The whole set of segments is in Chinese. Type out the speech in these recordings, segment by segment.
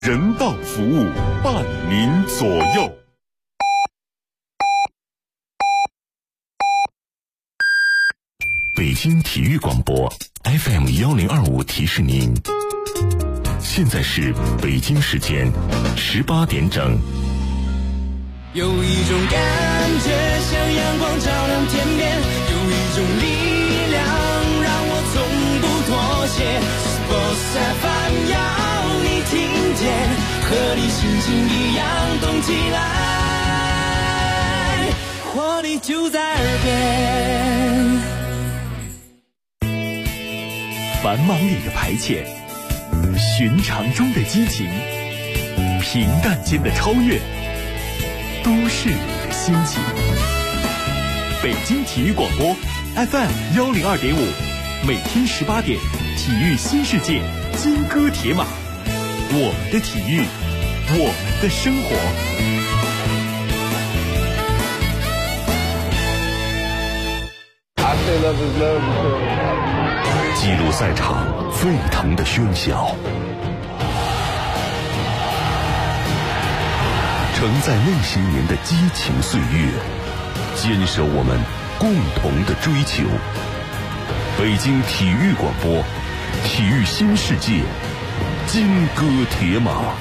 人道服务伴您左右。北京体育广播 FM1025提示您，现在是北京时间18点整。 有一种感觉像阳光照亮天边，有一种力量让我从不妥协。Sports FM 要你听见，和你心情一样动起来，活力就在耳边。 繁忙里的排遣，寻常中的激情，平淡间的超越，都市里的心情。北京体育广播 FM102.5，每天18点，体育新世界，金戈铁马，我们的体育，我们的生活。 记录赛场沸腾的喧嚣，承载那些年的激情岁月，坚守我们共同的追求。北京体育广播，体育新世界，金戈铁马。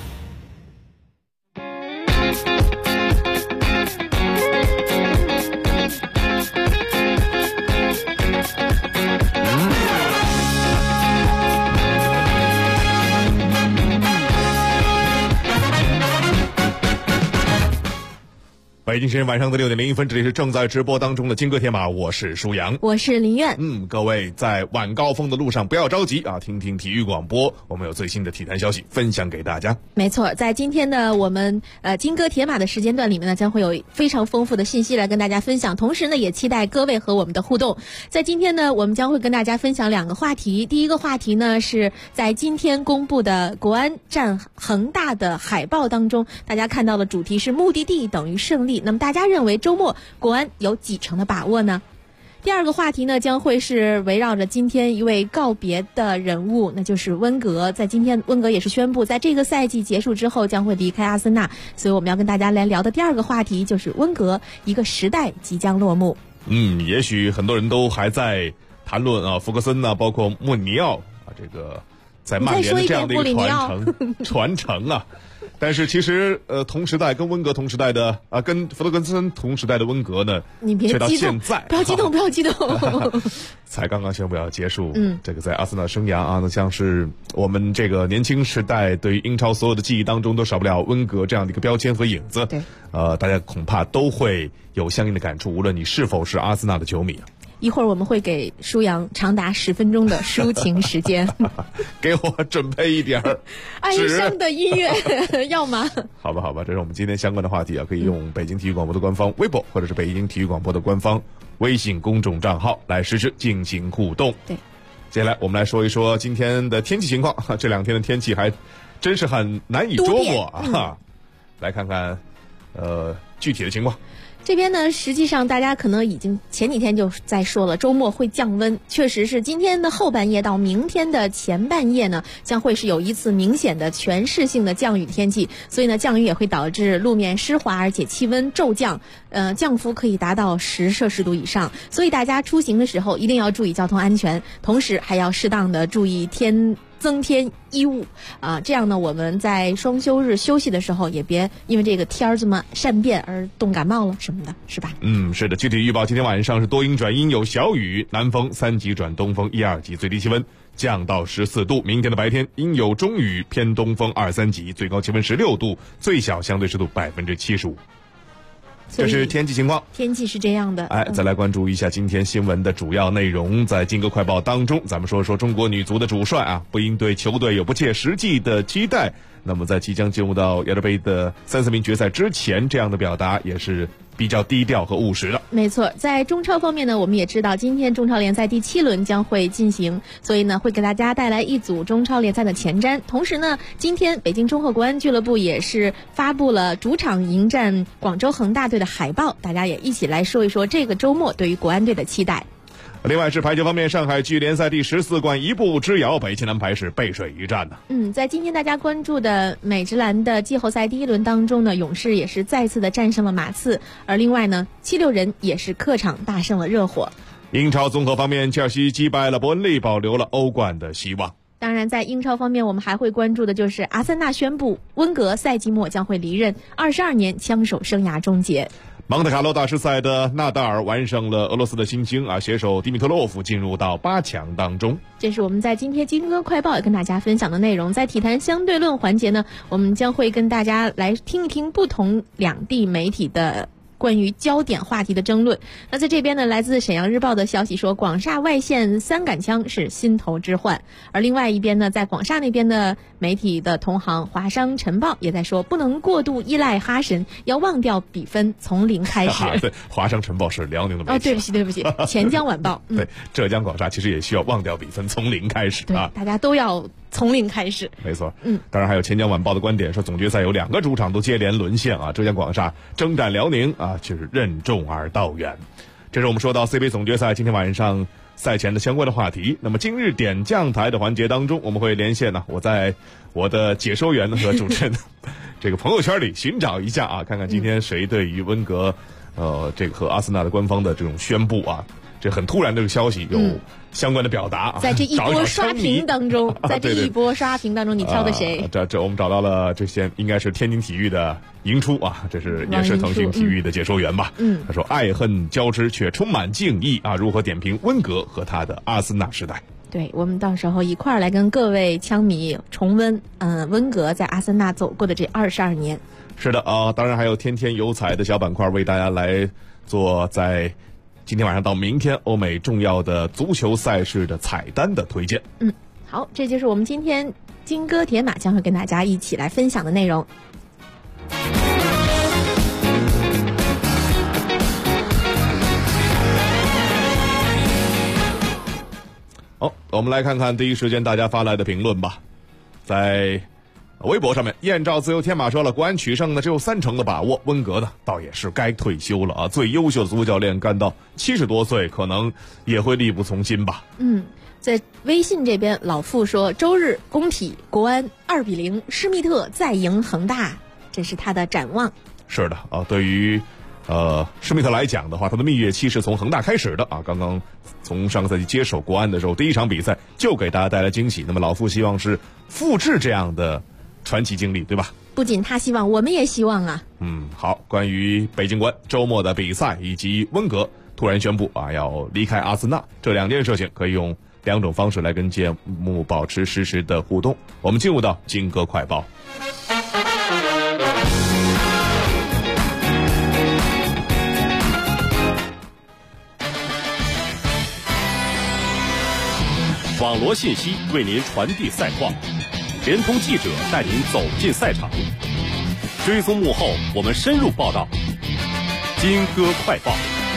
北京时间晚上的6点01分，这里是正在直播当中的金戈铁马，我是舒阳， 我是林苑。 各位在晚高峰的路上不要着急啊，听听体育广播，我们有最新的体坛消息分享给大家。 没错，在今天的我们金戈铁马的时间段里面呢，将会有非常丰富的信息来跟大家分享，同时呢也期待各位和我们的互动。在今天呢，我们将会跟大家分享2个话题。第一个话题呢，是在今天公布的国安战恒大的海报当中，大家看到的主题是目的地等于胜利。那么大家认为周末国安有几成的把握呢？第二个话题呢，将会是围绕着今天一位告别的人物，那就是温格。在今天，温格也是宣布，在这个赛季结束之后将会离开阿森纳。所以我们要跟大家来聊的第二个话题就是温格，一个时代即将落幕。 也许很多人都还在谈论啊，福格森啊，包括穆里尼奥啊，这个在曼联的这样的一个传承啊。但是其实同时代跟温格同时代的跟弗格森同时代的温格呢， 你别激动，不要激动，不要激动。 才刚刚宣布要结束，这个在阿森纳生涯啊，那像是我们这个年轻时代对于英超所有的记忆当中都少不了温格这样的一个标签和影子。 对， 大家恐怕都会有相应的感触，无论你是否是阿森纳的球迷。 一会儿我们会给舒阳长达10分钟的抒情时间， 给我准备一点哀伤的音乐，要吗？ 好吧，这是我们今天相关的话题啊，可以用北京体育广播的官方微博，或者是北京体育广播的官方微信公众账号来实时进行互动。 对， 接下来我们来说一说今天的天气情况，这2天的天气还真是很难以捉摸啊。来看看具体的情况。 这边呢，实际上大家可能已经前几天就在说了，周末会降温，确实是今天的后半夜到明天的前半夜呢，将会是有一次明显的全市性的降雨天气，所以呢，降雨也会导致路面湿滑，而且气温骤降，降幅可以达到10摄氏度以上，所以大家出行的时候一定要注意交通安全，同时还要适当的注意增添衣物啊，这样呢，我们在双休日休息的时候也别因为这个天儿这么善变而冻感冒了什么的，是吧？ 是的。具体预报，今天晚上是多云转阴有小雨，南风3级转东风1、2级，最低气温降到14度。明天的白天阴有中雨，偏东风2、3级，最高气温16度，最小相对湿度75%。这是天气情况， 天气是这样的。 再来关注一下今天新闻的主要内容。在金戈快报当中，咱们说说中国女足的主帅啊，不应对球队有不切实际的期待。那么在即将进入到亚洲杯的3-4名决赛之前，这样的表达也是比较低调和务实的。 没错，在中超方面呢，我们也知道今天中超联赛第7轮将会进行，所以呢会给大家带来一组中超联赛的前瞻。同时呢，今天北京中赫国安俱乐部也是发布了主场迎战广州恒大队的海报，大家也一起来说一说这个周末对于国安队的期待。 另外是排球方面，上海区联赛第14冠一步之遥，北青南排是背水一战呢。 在今天大家关注的美职篮的季后赛第1轮当中呢，勇士也是再次的战胜了马刺，而另外呢，76人也是客场大胜了热火。 英超综合方面，切尔西击败了伯恩利，保留了欧冠的希望。 当然，在英超方面，我们还会关注的就是阿森纳宣布温格赛季末将会离任，22年枪手生涯终结。 蒙特卡洛大师赛的纳达尔完胜了俄罗斯的新星携手迪米特洛夫进入到8强当中。 这是我们在今天金歌快报也跟大家分享的内容。在体坛相对论环节呢，我们将会跟大家来听一听不同两地媒体的关于焦点话题的争论。那在这边呢，来自沈阳日报的消息说，广厦外线3杆枪是心头之患。而另外一边呢，在广厦那边的媒体的同行华商晨报也在说，不能过度依赖哈神，要忘掉比分，从零开始。 对，华商晨报是辽宁的媒体。 对不起，钱江晚报。 对，浙江广厦其实也需要忘掉比分，从零开始啊。 大家都要从零开始。 没错。当然还有钱江晚报的观点说，总决赛有2个主场都接连沦陷浙江广厦征战辽宁却是任重而道远。这是我们说到 CBA 总决赛今天晚上赛前的相关的话题。那么今日点将台的环节当中，我们会连线我在我的解说员和主持人这个朋友圈里寻找一下看看今天谁对于温格这个和阿森纳的官方的这种宣布这很突然的这个消息有相关的表达。 在这一波刷屏当中，你挑的谁？ 这我们找到了这些，应该是天津体育的赢出这是也是腾讯体育的解说员吧。他说爱恨交织却充满敬意如何点评温格和他的阿森纳时代？ 对，我们到时候一块儿来跟各位枪迷重温温格在阿森纳走过的这22年。 是的当然还有天天有彩的小板块为大家来做在今天晚上到明天欧美重要的足球赛事的彩蛋的推荐。 好，这就是我们今天金戈铁马将会跟大家一起来分享的内容。 好，我们来看看第一时间大家发来的评论吧。在微博上面，燕赵自由天马说了，国安取胜呢只有30%的把握，温格呢倒也是该退休了最优秀的足教练干到70多岁，可能也会力不从心吧。 在微信这边，老傅说周日工体国安2-0，施密特再赢恒大，这是他的展望。 是的对于施密特来讲的话，他的蜜月期是从恒大开始的刚刚从上个赛季接手国安的时候，第一场比赛就给大家带来惊喜。那么老傅希望是复制这样的传奇经历，对吧？ 不仅他希望，我们也希望好，关于北京国安周末的比赛以及温格突然宣布要离开阿森纳，这2件事情可以用2种方式来跟节目保持实时的互动。我们进入到金歌快报。 网罗信息为您传递赛况，联通记者带您走进赛场，追踪幕后，我们深入报道。金歌快报。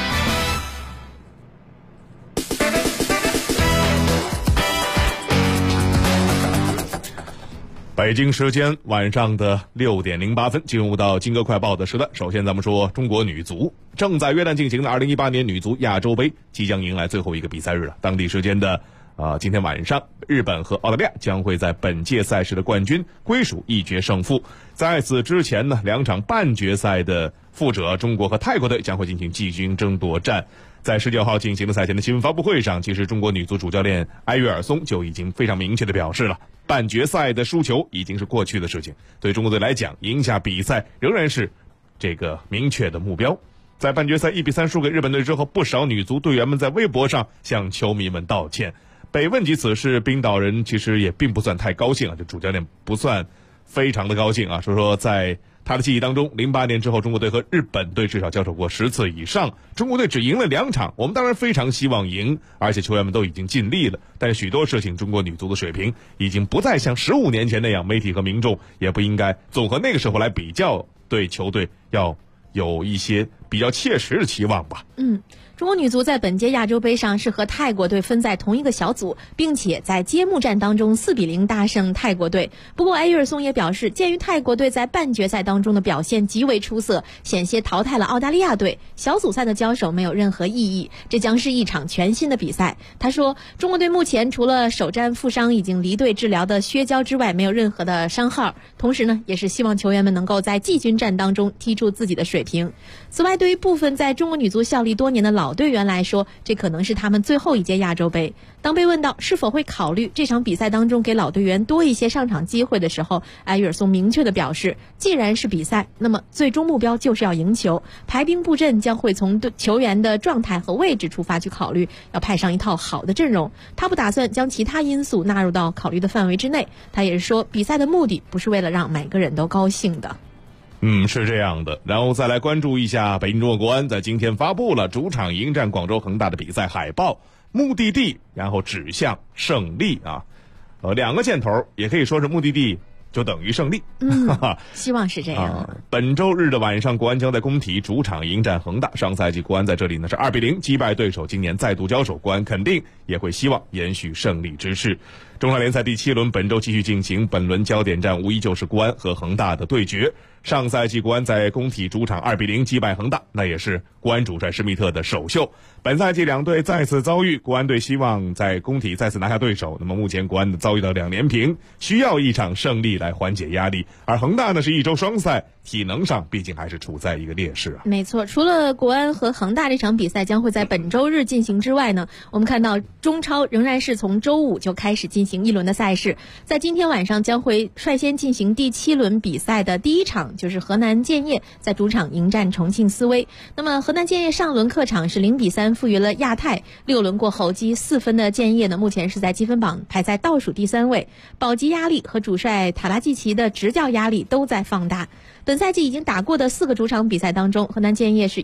北京时间晚上的6点08分，进入到金歌快报的时段。首先咱们说中国女足，正在约旦进行的2018年女足亚洲杯即将迎来最后一个比赛日了。当地时间的今天晚上，日本和澳大利亚将会在本届赛事的冠军归属一决胜负。在此之前呢，2场半决赛的负者中国和泰国队将会进行季军争夺战。在19号进行的赛前的新闻发布会上，其实中国女足主教练埃约尔松就已经非常明确的表示了，半决赛的输球已经是过去的事情，对中国队来讲，赢下比赛仍然是这个明确的目标。在半决赛1-3输给日本队之后，不少女足队员们在微博上向球迷们道歉。被问及此事，冰岛人其实也并不算太高兴这主教练不算非常的高兴说在他的记忆当中，08年之后中国队和日本队至少交手过10次以上，中国队只赢了2场。我们当然非常希望赢，而且球员们都已经尽力了，但是许多事情中国女足的水平已经不再像15年前那样，媒体和民众也不应该总和那个时候来比较，对球队要有一些比较切实的期望吧。 中国女足在本届亚洲杯上是和泰国队分在同一个小组，并且在揭幕战当中4-0大胜泰国队。不过埃约尔松也表示，鉴于泰国队在半决赛当中的表现极为出色，险些淘汰了澳大利亚队，小组赛的交手没有任何意义，这将是一场全新的比赛。他说，中国队目前除了首战负伤已经离队治疗的薛娇之外，没有任何的伤号，同时呢，也是希望球员们能够在季军战当中踢出自己的水平。此外，对于部分在中国女足效力多年的老队员来说，这可能是他们最后一届亚洲杯。当被问到是否会考虑这场比赛当中给老队员多一些上场机会的时候，埃约尔松明确地表示，既然是比赛，那么最终目标就是要赢球，排兵布阵将会从球员的状态和位置出发去考虑，要派上一套好的阵容。他不打算将其他因素纳入到考虑的范围之内。他也是说，比赛的目的不是为了让每个人都高兴的。 是这样的。然后再来关注一下，北京中国国安在今天发布了主场迎战广州恒大的比赛海报，目的地然后指向胜利啊。两个箭头，也可以说是目的地就等于胜利。 希望是这样。 本周日的晚上，国安将在工体主场迎战恒大。上赛季国安在这里呢是2-0击败对手，今年再度交手，国安肯定也会希望延续胜利之势。中超联赛第7轮本周继续进行，本轮焦点战无疑就是国安和恒大的对决。上赛季国安在工体主场2-0击败恒大，那也是国安主帅施密特的首秀。本赛季两队再次遭遇，国安队希望在工体再次拿下对手，那么目前国安的遭遇到2连平，需要一场胜利来缓解压力，而恒大呢是1周双赛，体能上毕竟还是处在一个劣势啊。 没错，除了国安和恒大这场比赛将会在本周日进行之外呢，我们看到中超仍然是从周五就开始进行一轮的赛事，在今天晚上将会率先进行第7轮比赛的第一场，就是河南建业在主场迎战重庆斯威。那么河南建业上轮客场是0-3负于了亚泰，6轮过后积4分的建业呢，目前是在积分榜排在倒数第3位，保级压力和主帅塔拉季奇的执教压力都在放大。本赛季已经打过的4个主场比赛当中，河南建业是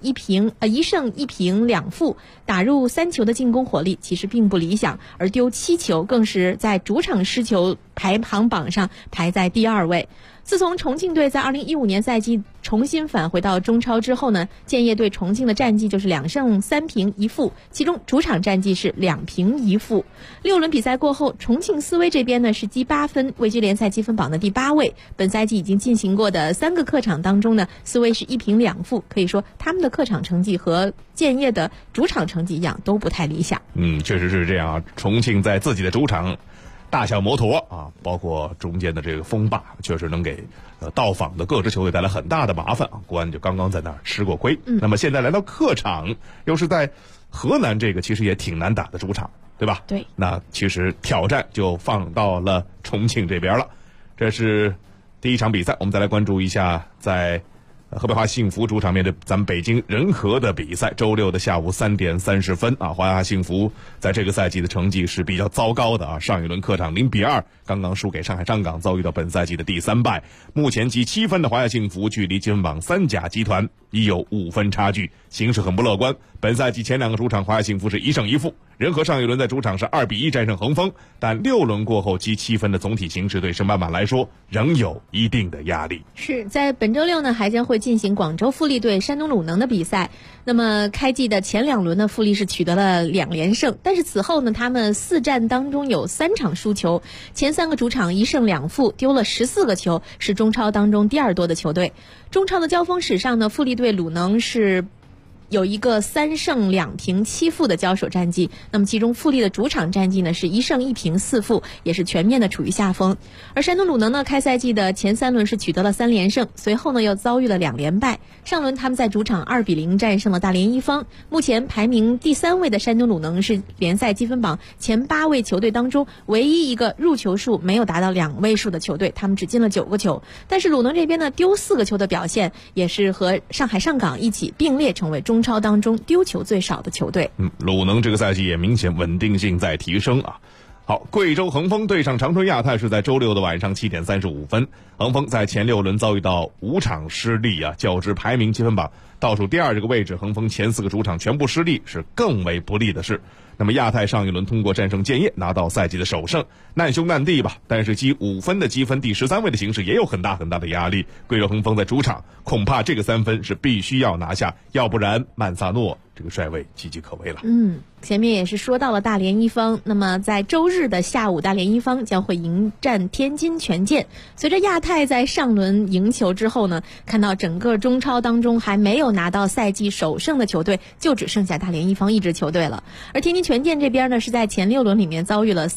1胜1平2负，打入3球的进攻火力其实并不理想，而丢7球更是在主场失球排行榜上排在第2位。自从重庆队在2015年赛季重新返回到中超之后呢，建业对重庆的战绩就是2胜3平1负，其中主场战绩是2平1负。6轮比赛过后，重庆斯威这边呢是积8分，位居联赛积分榜的第8位。本赛季已经进行过的3个客场当中呢，斯威是1平2负，可以说他们的客场成绩和建业的主场成绩一样，都不太理想。 确实是这样啊。重庆在自己的主场大小摩托啊，包括中间的这个风霸，确实能给到访的各支球队带来很大的麻烦啊。国安就刚刚在那儿吃过亏，那么现在来到客场，又是在河南这个其实也挺难打的主场，对吧？ 对。 那其实挑战就放到了重庆这边了。这是第一场比赛，我们再来关注一下在河北华幸福主场面对咱们北京人和的比赛。周六的下午3点30分啊，华幸福在这个赛季的成绩是比较糟糕的啊。上一轮客场0-2刚刚输给上海上港，遭遇到本赛季的第3败。目前积7分的华幸福距离积分榜3甲集团已有5分差距，形势很不乐观。本赛季前2个主场华幸福是1胜1负，人和上一轮在主场是2-1战胜恒丰，但6轮过后积7分的总体形势对申办马来说仍有一定的压力。 是在本周六呢，还将会进行广州富力对山东鲁能的比赛。那么开季的前2轮呢，富力是取得了2连胜，但是此后呢，他们4战当中有3场输球，前3个主场1胜2负，丢了14个球，是中超当中第2多的球队。中超的交锋史上呢，富力对鲁能是有一个3胜2平7负的交手战绩，那么其中富力的主场战绩呢是1胜1平4负，也是全面的处于下风。而山东鲁能呢，开赛季的前3轮是取得了3连胜，随后呢又遭遇了2连败。上轮他们在主场2-0战胜了大连一方，目前排名第3位的山东鲁能是联赛积分榜前8位球队当中唯一一个入球数没有达到2位数的球队，他们只进了9个球。但是鲁能这边呢，丢4个球的表现也是和上海上港一起并列成为中超当中丢球最少的球队。 鲁能这个赛季也明显稳定性在提升啊。好，贵州恒丰对上长春亚泰是在周六的晚上7点35分。恒丰在前6轮遭遇到5场失利啊，较之排名积分榜倒数第2这个位置，恒丰前4个主场全部失利是更为不利的事。那么亚太上一轮通过战胜建业拿到赛季的首胜，难兄难弟吧，但是积5分的积分第13位的形势也有很大的压力。贵州恒丰在主场恐怕这个3分是必须要拿下，要不然曼萨诺这个帅位岌岌可危了。 前面也是说到了大连一方，那么在周日的下午，大连一方将会迎战天津权健。随着亚太在上轮赢球之后呢，看到整个中超当中还没有拿到赛季首胜的球队就只剩下大连一方一支球队了。而天津权健这边呢，是在前6轮里面遭遇了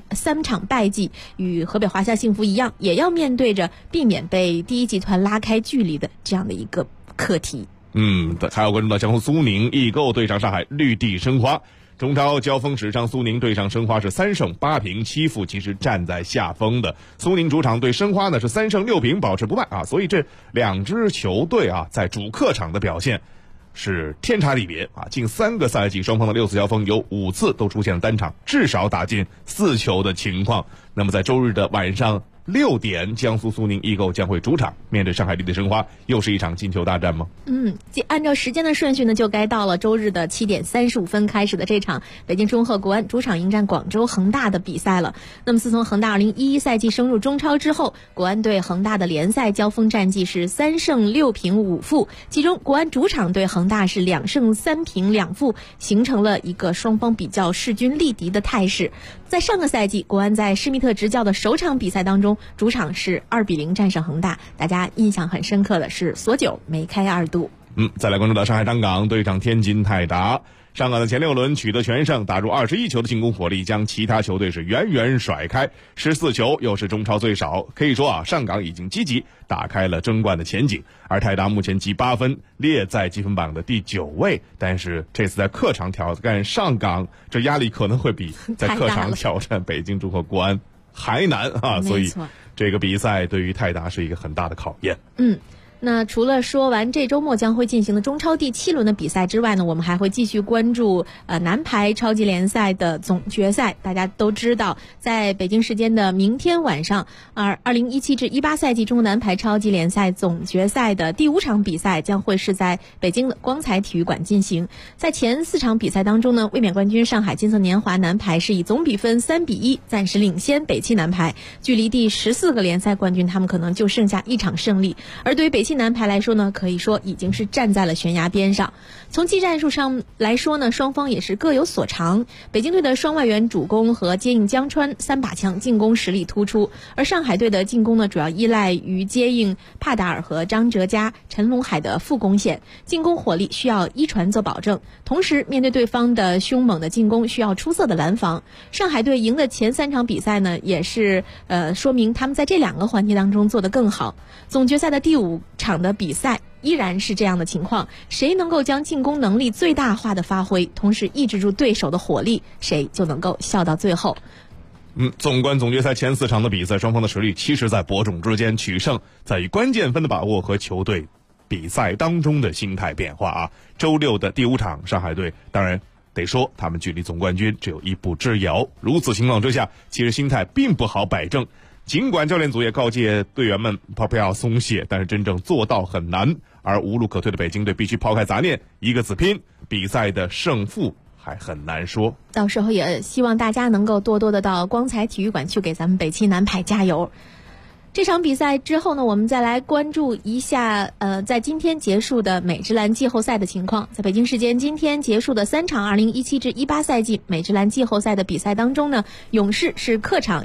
3场败绩，与河北华夏幸福一样，也要面对着避免被第一集团拉开距离的这样的一个课题。 还要关注到江苏苏宁易购对上上海绿地申花。中超交锋史上，苏宁对上申花是3胜8平7负，其实站在下风的。苏宁主场对申花呢是3胜6平保持不败啊，所以这2支球队啊在主客场的表现是天差地别啊！近3个赛季双方的6次交锋有5次都出现了单场至少打进4球的情况。那么在周日的晚上6点，江苏苏宁易购将会主场面对上海绿地申花，又是一场进球大战吗？ 按照时间的顺序呢，就该到了周日的7点35分开始的这场北京中赫国安主场迎战广州恒大的比赛了。那么自从恒大2011赛季升入中超之后，国安对恒大的联赛交锋战绩是3胜6平5负，其中国安主场对恒大是2胜3平2负，形成了一个双方比较势均力敌的态势。在上个赛季，国安在施密特执教的首场比赛当中，主场是2-0战胜恒大，大家印象很深刻的是索9梅开2度。 再来关注到上海上港对上天津泰达。上港的前6轮取得全胜，打入21球的进攻火力，将其他球队是远远甩开，14球又是中超最少。可以说啊，上港已经积极打开了争冠的前景。而泰达目前积8分，列在积分榜的第9位，但是这次在客场挑战上港，这压力可能会比在客场挑战北京中赫国安还难啊！所以这个比赛对于泰达是一个很大的考验。 那除了说完这周末将会进行的中超第7轮的比赛之外呢，我们还会继续关注男排超级联赛的总决赛。大家都知道，在北京时间的明天晚上，2017至18赛季中国男排超级联赛总决赛的第5场比赛将会是在北京的光彩体育馆进行。在前4场比赛当中呢，卫冕冠军上海金色年华男排是以总比分3-1暂时领先北汽男排，距离第14个联赛冠军他们可能就剩下1场胜利。而对于北汽男排来说呢，可以说已经是站在了悬崖边上。从技战术上来说呢，双方也是各有所长。北京队的双外援主攻和接应江川3把枪，进攻实力突出；而上海队的进攻呢，主要依赖于接应帕达尔和张哲嘉、陈龙海的副攻线，进攻火力需要一传做保证。同时，面对对方的凶猛的进攻，需要出色的拦防。上海队赢的前3场比赛呢，也是说明他们在这2个环节当中做得更好。总决赛的第5场的比赛依然是这样的情况，谁能够将进攻能力最大化的发挥，同时抑制住对手的火力，谁就能够笑到最后。 纵观总决赛前4场的比赛，双方的实力其实在伯仲之间，取胜在于关键分的把握和球队比赛当中的心态变化啊。周6的第5场，上海队当然得说他们距离总冠军只有1步之遥。如此情况之下，其实心态并不好摆正。尽管教练组也告诫队员们不要松懈，但是真正做到很难。而无路可退的北京队必须抛开杂念，一个字拼，比赛的胜负还很难说。 到时候也希望大家能够多多的到光彩体育馆去给咱们北汽男排加油。这场比赛之后呢，我们再来关注一下在今天结束的美职篮季后赛的情况。在北京时间今天结束的3场2017至18赛季美职篮季后赛的比赛当中呢，勇士是客场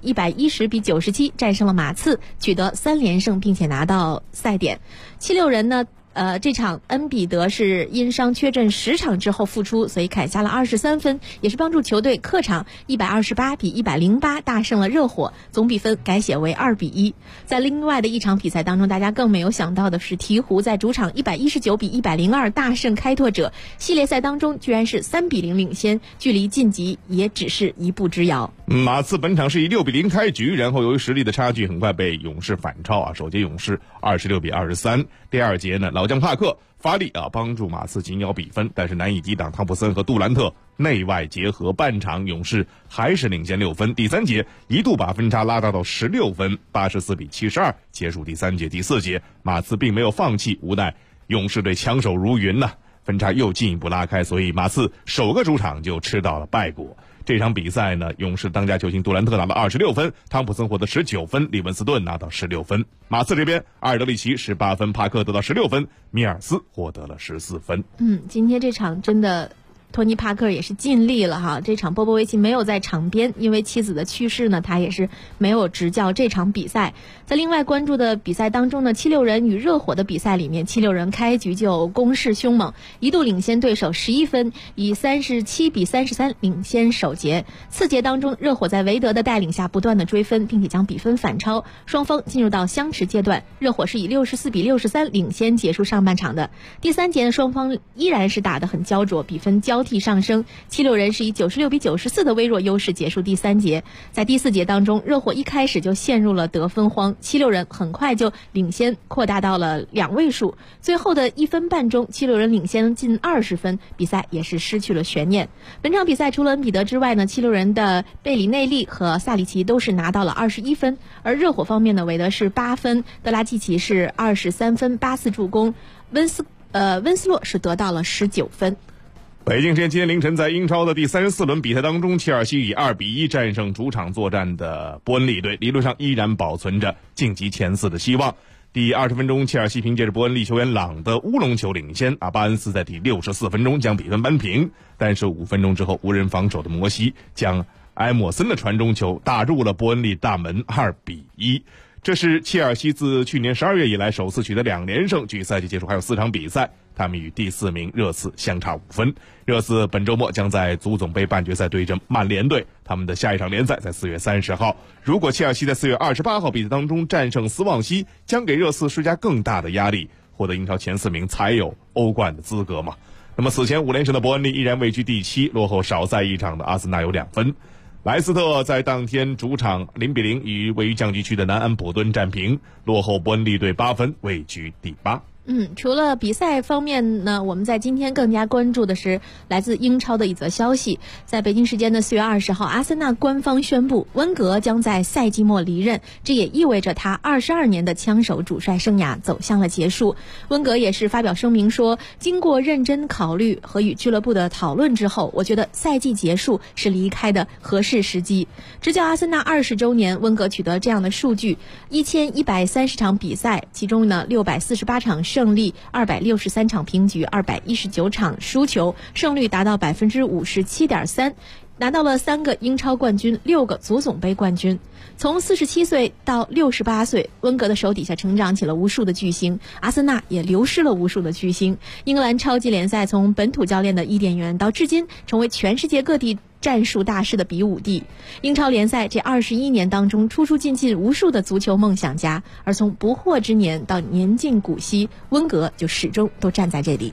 110-97战胜了马刺，取得3连胜并且拿到赛点。76人呢这场恩比德是因伤缺阵10场之后复出，所以砍下了23分，也是帮助球队客场128-108大胜了热火，总比分改写为2-1。在另外的一场比赛当中，大家更没有想到的是，鹈鹕在主场119-102大胜开拓者，系列赛当中居然是3-0领先，距离晋级也只是1步之遥。 马刺本场是以6-0开局，然后由于实力的差距很快被勇士反超啊，首节勇士26-23，第2节呢老将帕克发力帮助马刺紧咬比分，但是难以抵挡汤普森和杜兰特内外结合，半场勇士还是领先6分。第3节一度把分差拉大到16分，84-72结束第3节。第4节马刺并没有放弃，无奈勇士队枪手如云呐，分差又进一步拉开，所以马刺首个主场就吃到了败果。这场比赛呢，勇士当家球星杜兰特拿到26分，汤普森获得19分，利文斯顿拿到16分。马刺这边，阿尔德里奇18分，帕克得到16分，米尔斯获得了14分。 今天这场真的托尼·帕克也是尽力了哈，这场波波维奇没有在场边，因为妻子的去世呢，他也是没有执教这场比赛。在另外关注的比赛当中呢，76人与热火的比赛里面，76人开局就攻势凶猛，一度领先对手11分，以37-33领先首节。次节当中，热火在韦德的带领下不断的追分，并且将比分反超，双方进入到相持阶段。热火是以64-63领先结束上半场的。第三节呢，双方依然是打得很焦灼，比分交替上升，76人是以96-94的微弱优势结束第三节。在第四节当中，热火一开始就陷入了得分荒，76人很快就领先扩大到了2位数，最后的1分半钟，76人领先近20分，比赛也是失去了悬念。本场比赛除了恩比德之外呢，76人的贝里内利和萨里奇都是拿到了21分，而热火方面呢，韦德是8分，德拉季奇是23分84助攻，温斯洛是得到了19分。 北京时间今天凌晨，在英超的第34轮比赛当中，切尔西以2-1战胜主场作战的伯恩利队，理论上依然保存着晋级前4的希望。第20分钟，切尔西凭借着伯恩利球员朗的乌龙球领先，巴恩斯在第64分钟将比分扳平，但是5分钟之后，无人防守的摩西将埃默森的传中球打入了伯恩利大门，2-1。这是切尔西自去年12月以来首次取得2连胜，距赛季结束还有4场比赛，他们与第4名热刺相差5分。热刺本周末将在足总杯半决赛对阵曼联队，他们的下一场联赛在4月30号。如果切尔西在4月28号比赛当中战胜斯旺西，将给热刺施加更大的压力，获得英超前4名才有欧冠的资格嘛。那么此前5连胜的伯恩利依然位居第7，落后少赛一场的阿森纳有2分。莱斯特在当天主场0-0与位于降级区的南安普敦战平，落后伯恩利队8分，位居第8。 除了比赛方面呢，我们在今天更加关注的是来自英超的一则消息。在北京时间的4月20号，阿森纳官方宣布温格将在赛季末离任，这也意味着他22年的枪手主帅生涯走向了结束。温格也是发表声明说，经过认真考虑和与俱乐部的讨论之后，我觉得赛季结束是离开的合适时机。执教阿森纳20周年，温格取得这样的数据：1130场比赛，其中呢648场胜利，263场平局，219场输球，胜率达到57.3%，拿到了3个英超冠军，6个足总杯冠军。从47岁到68岁，温格的手底下成长起了无数的巨星，阿森纳也流失了无数的巨星。英格兰超级联赛从本土教练的伊甸园到至今成为全世界各地战术大师的比武地。英超联赛这21年当中，出出进进无数的足球梦想家，而从不惑之年到年近古稀，温格就始终都站在这里。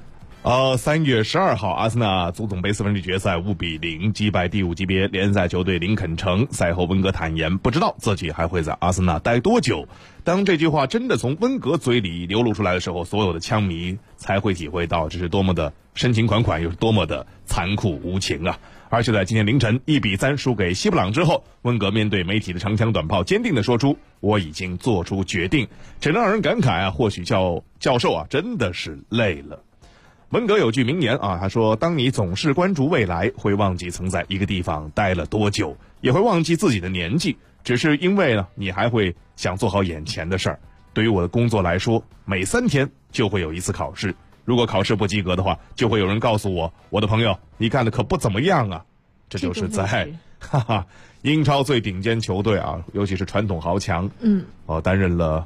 3月12号，阿森纳足总杯4分之一决赛5-0击败第5级别联赛球队林肯城。赛后温格坦言，不知道自己还会在阿森纳待多久。当这句话真的从温格嘴里流露出来的时候，所有的枪迷才会体会到这是多么的深情款款，又是多么的残酷无情啊！而就在今天凌晨1-3输给西布朗之后，温格面对媒体的长枪短炮，坚定地说出：“我已经做出决定。”只能让人感慨啊，或许教授啊真的是累了。温格有句名言啊，他说：“当你总是关注未来，会忘记曾在一个地方待了多久，也会忘记自己的年纪。只是因为呢，你还会想做好眼前的事儿。对于我的工作来说，每3天就会有一次考试。如果考试不及格的话，就会有人告诉我，我的朋友，你干的可不怎么样啊。”这就是在英超最顶尖球队啊，尤其是传统豪强，担任了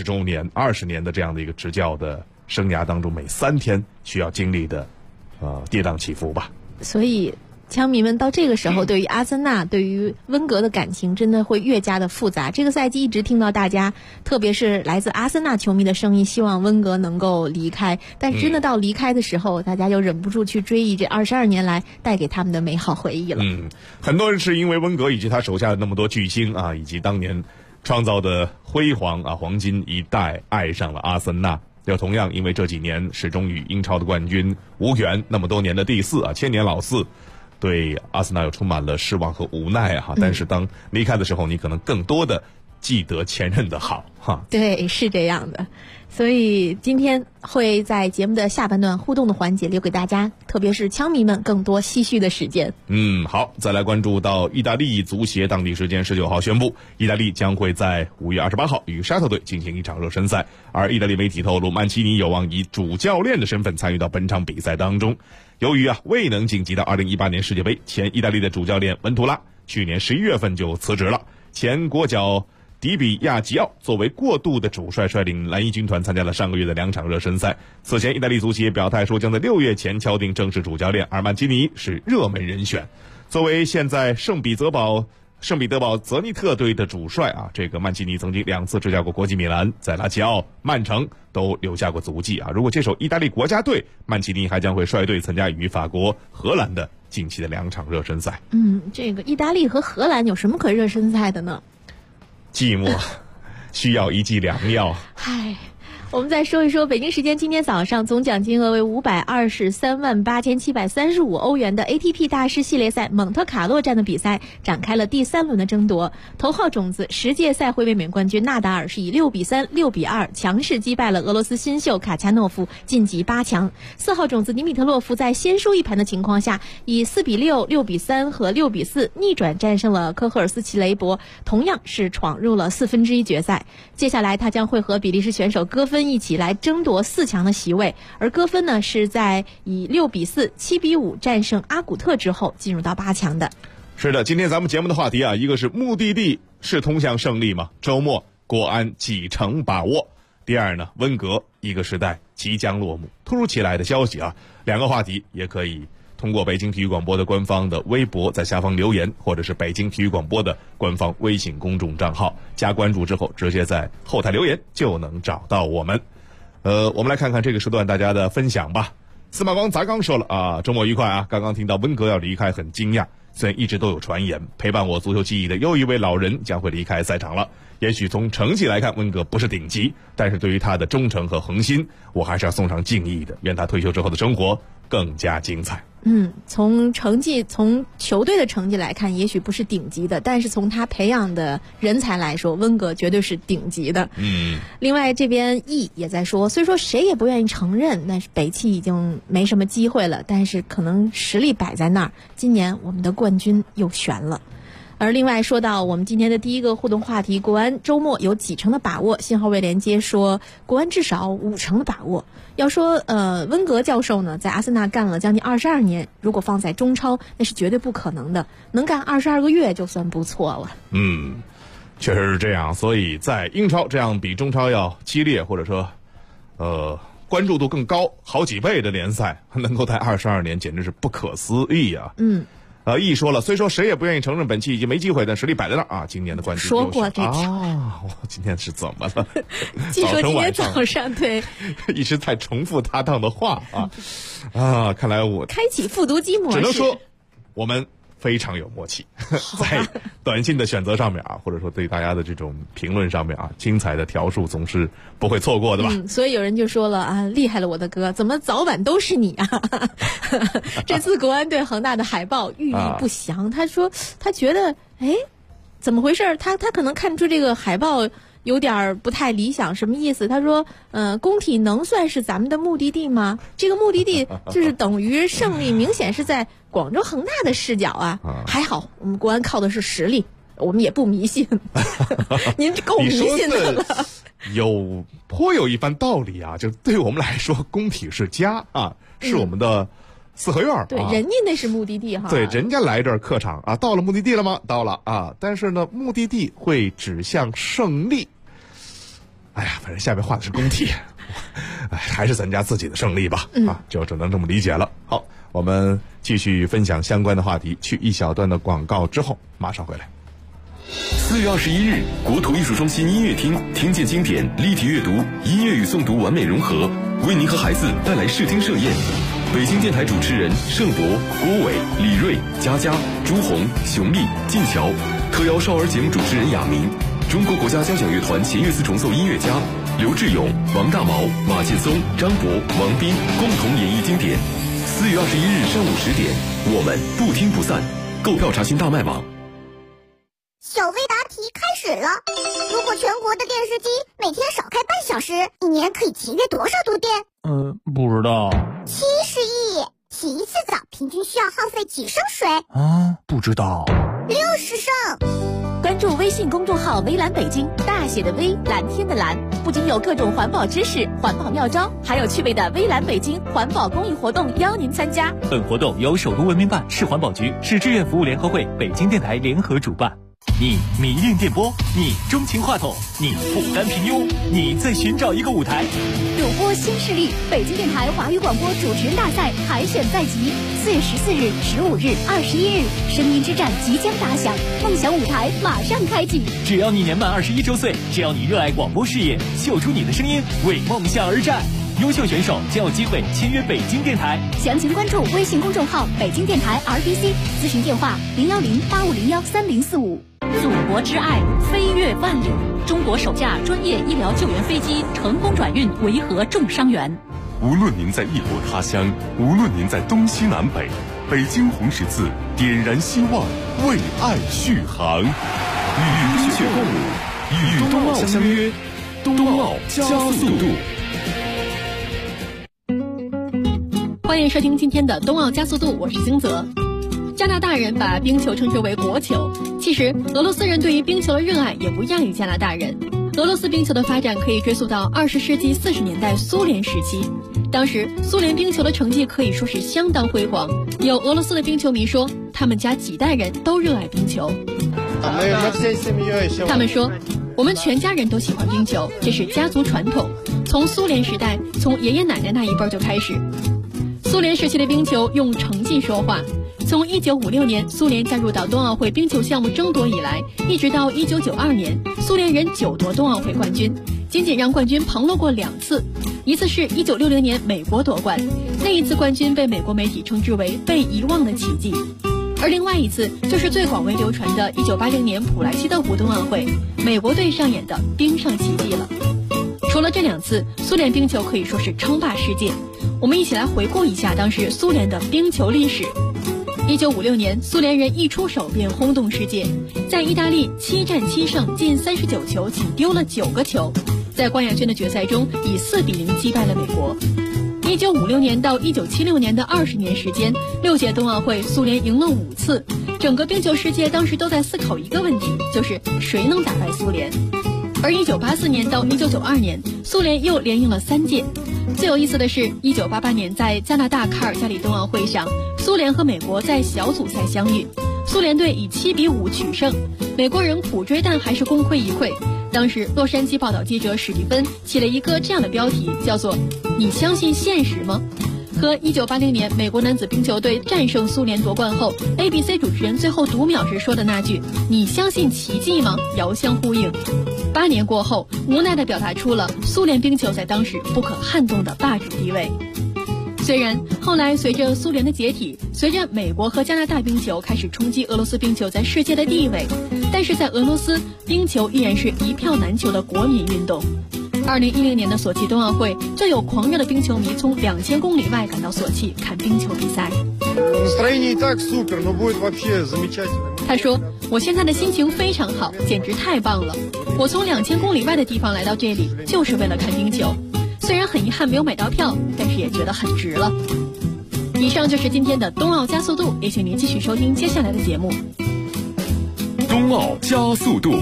20年的这样的一个执教的生涯当中，每3天需要经历的跌宕起伏吧。 所以枪迷们到这个时候，对于阿森纳对于温格的感情真的会越加的复杂。这个赛季一直听到大家特别是来自阿森纳球迷的声音，希望温格能够离开，但真的到离开的时候，大家又忍不住去追忆这22年来带给他们的美好回忆了。 很多人是因为温格以及他手下的那么多巨星啊，以及当年创造的辉煌啊黄金一代爱上了阿森纳，又同样因为这几年始终与英超的冠军无缘，那么多年的第4啊，千年老4，对阿森纳又充满了失望和无奈哈。但是当离开的时候，你可能更多的记得前任的好哈。 对，是这样的。 所以今天会在节目的下半段互动的环节留给大家，特别是枪迷们更多唏嘘的时间。 好，再来关注到意大利足协当地时间19号宣布，意大利将会在5月28号与沙特队进行一场热身赛，而意大利媒体透露，曼奇尼有望以主教练的身份参与到本场比赛当中。由于未能晋级到2018年世界杯，前意大利的主教练文图拉去年11月份就辞职了，前国脚迪比亚吉奥作为过渡的主帅率领蓝衣军团参加了上个月的2场热身赛。此前意大利足协表态说将在6月前敲定正式主教练，而曼基尼是热门人选。作为现在圣彼得堡泽尼特队的主帅这个曼基尼曾经2次执教过国际米兰，在拉齐奥、曼城都留下过足迹如果接手意大利国家队，曼基尼还将会率队参加与法国、荷兰的近期的2场热身赛。 这个意大利和荷兰有什么可热身赛的呢？ 寂寞需要一剂良药。 我们再说一说北京时间今天早上，总奖金额为5238735欧元的 ATP 大师系列赛蒙特卡洛站的比赛展开了第3轮的争夺。头号种子10届赛会卫冕冠军纳达尔是以6-3、6-2强势击败了俄罗斯新秀卡恰诺夫，晋级8强。4号种子迪米特洛夫在先输一盘的情况下，以4-6、6-3和6-4逆转战胜了科赫尔斯奇雷伯，同样是闯入了1/4决赛。接下来他将会和比利时选手戈芬一起来争夺4强的席位，而戈芬呢是在以6-4、7-5战胜阿古特之后进入到8强的。 是的，今天咱们节目的话题一个是目的地是通向胜利吗？周末国安几成把握？第二呢，温格一个时代即将落幕。突如其来的消息2个话题也可以通过北京体育广播的官方的微博在下方留言，或者是北京体育广播的官方微信公众账号加关注之后，直接在后台留言就能找到我们。我们来看看这个时段大家的分享吧。司马光咱刚说了周末愉快刚刚听到温格要离开很惊讶，虽然一直都有传言陪伴我足球记忆的又一位老人将会离开赛场了。也许从成绩来看温格不是顶级，但是对于他的忠诚和恒心，我还是要送上敬意的。愿他退休之后的生活更加精彩。 从球队的成绩来看，也许不是顶级的，但是从他培养的人才来说，温格绝对是顶级的。另外这边E也在说，虽说谁也不愿意承认，但是北汽已经没什么机会了，但是可能实力摆在那儿，今年我们的冠军又悬了。而另外说到我们今天的第一个互动话题，国安周末有几成的把握？信号未连接说国安至少5成的把握。要说温格教授呢，在阿森纳干了将近22年，如果放在中超那是绝对不可能的，能干22个月就算不错了。 确实是这样，所以在英超这样比中超要激烈或者说关注度更高好几倍的联赛，能够待22年简直是不可思议E说了，虽说谁也不愿意承认本期已经没机会，但实力摆在那儿今年的冠军说过这条我今天是怎么了？ 据说今天早上对一直在重复搭档的话看来我开启复读机模式， 只能说我们非常有默契，在短信的选择上面或者说对大家的这种评论上面精彩的条数总是不会错过的吧。 所以有人就说了厉害了我的哥，怎么早晚都是你这次国安对恒大的海报寓意不详，他说他觉得怎么回事，他可能看出这个海报有点不太理想，什么意思？他说工体能算是咱们的目的地吗？这个目的地就是等于胜利明显是在广州恒大的视角还好我们国安靠的是实力，我们也不迷信您够迷信的了。 颇有一番道理就对我们来说工体是家是我们的四合院对人家那是目的地对，人家来这儿客场到了目的地了吗？到了但是呢目的地会指向胜利。反正下面画的是工体还是咱家自己的胜利吧就只能这么理解了。好，我们继续分享相关的话题，去一小段的广告之后马上回来。 4月21日，国土艺术中心音乐厅听见经典，立体阅读，音乐与诵读完美融合，为您和孩子带来视听盛宴。北京电台主持人盛博、郭伟、李锐、佳佳、朱红、熊丽、晋桥，特邀少儿节目主持人亚明，中国国家交响乐团弦乐四重奏音乐家刘志勇、王大毛、马劲松、张博、王斌共同演绎经典。4月21日上午10点，我们不听不散。购票查询大麦网。 小飞答题开始始了。如果全国的电视机每天少开半小时，一年可以节约多少度电？ 不知道。 70亿。洗一次澡平均需要耗费几升水？ 不知道。 60升。 关注微信公众号微蓝北京，大写的微，蓝天的蓝，不仅有各种环保知识、环保妙招，还有趣味的微蓝北京环保公益活动邀您参加。 本活动由首都文明办、市环保局、市志愿服务联合会、北京电台联合主办。你迷恋电波，你钟情话筒，你不甘平庸，你在寻找一个舞台。 主播新势力，北京电台华语广播主持人大赛海选在即，4月14日、15日、21日，声音之战即将打响，梦想舞台马上开启。 只要你年满21周岁，只要你热爱广播事业，秀出你的声音，为梦想而战。优秀选手将有机会签约北京电台。 详情关注微信公众号北京电台 RBC， 咨询电话010-8501-3045。祖国之爱飞越万里，中国首架专业医疗救援飞机成功转运维和重伤员。 无论您在异国他乡，无论您在东西南北，北京红十字点燃希望，为爱续航。与冰雪共舞，与冬奥相约，冬奥加速度。 欢迎收听今天的冬奥加速度，我是金泽。加拿大人把冰球称之为国球，其实俄罗斯人对于冰球的热爱也不亚于加拿大人。俄罗斯冰球的发展可以追溯到20世纪40年代苏联时期，当时苏联冰球的成绩可以说是相当辉煌。有俄罗斯的冰球迷说，他们家几代人都热爱冰球。他们说，我们全家人都喜欢冰球，这是家族传统，从苏联时代，从爷爷奶奶那一辈就开始。苏联时期的冰球用成绩说话，从1956年苏联加入到冬奥会冰球项目争夺以来，一直到1992年，苏联人9夺冬奥会冠军，仅仅让冠军旁落过2次，一次是1960年美国夺冠，那一次冠军被美国媒体称之为被遗忘的奇迹，而另外一次就是最广为流传的1980年普莱西德湖冬奥会，美国队上演的冰上奇迹了。除了这2次，苏联冰球可以说是称霸世界。我们一起来回顾一下当时苏联的冰球历史。1956年，苏联人一出手便轰动世界，在意大利7战7胜，进39球，仅丢了9个球，在冠亚军的决赛中以4比0击败了美国。1956年到1976年的20年时间，6届冬奥会苏联赢了5次，整个冰球世界当时都在思考一个问题，就是谁能打败苏联。而1984年到1992年，苏联又连赢了3届。最有意思的是，1988年在加拿大卡尔加里冬奥会上，苏联和美国在小组赛相遇，苏联队以7比5取胜，美国人苦追但还是功亏一篑。当时洛杉矶报道记者史蒂芬起了一个这样的标题，叫做“你相信现实吗？”和1980年美国男子冰球队战胜苏联夺冠后 ABC 主持人最后读秒时说的那句“你相信奇迹吗？”遥相呼应。8年过后，无奈地表达出了苏联冰球在当时不可撼动的霸主地位。虽然后来随着苏联的解体，随着美国和加拿大冰球开始冲击俄罗斯冰球在世界的地位，但是在俄罗斯，冰球依然是一票难求的国民运动。2010年的索契冬奥会，就有狂热的冰球迷从2000公里外赶到索契看冰球比赛。他说，我现在的心情非常好，简直太棒了。我从2000公里外的地方来到这里，就是为了看冰球。虽然很遗憾没有买到票，但是也觉得很值了。以上就是今天的冬奥加速度，也请您继续收听接下来的节目。 冬奥加速度。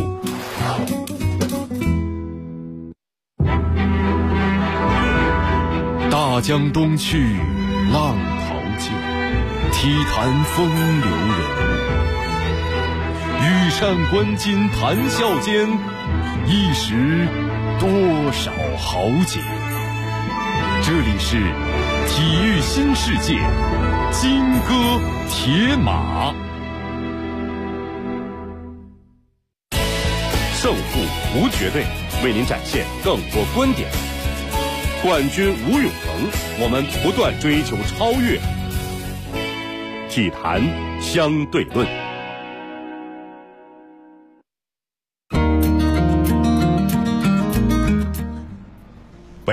大江东去，浪淘尽，体坛风流人物。羽扇纶巾谈笑间，一时多少豪杰。这里是体育新世界，金戈铁马。 胜负无绝对，为您展现更多观点。冠军无永恒，我们不断追求超越。体坛相对论。 北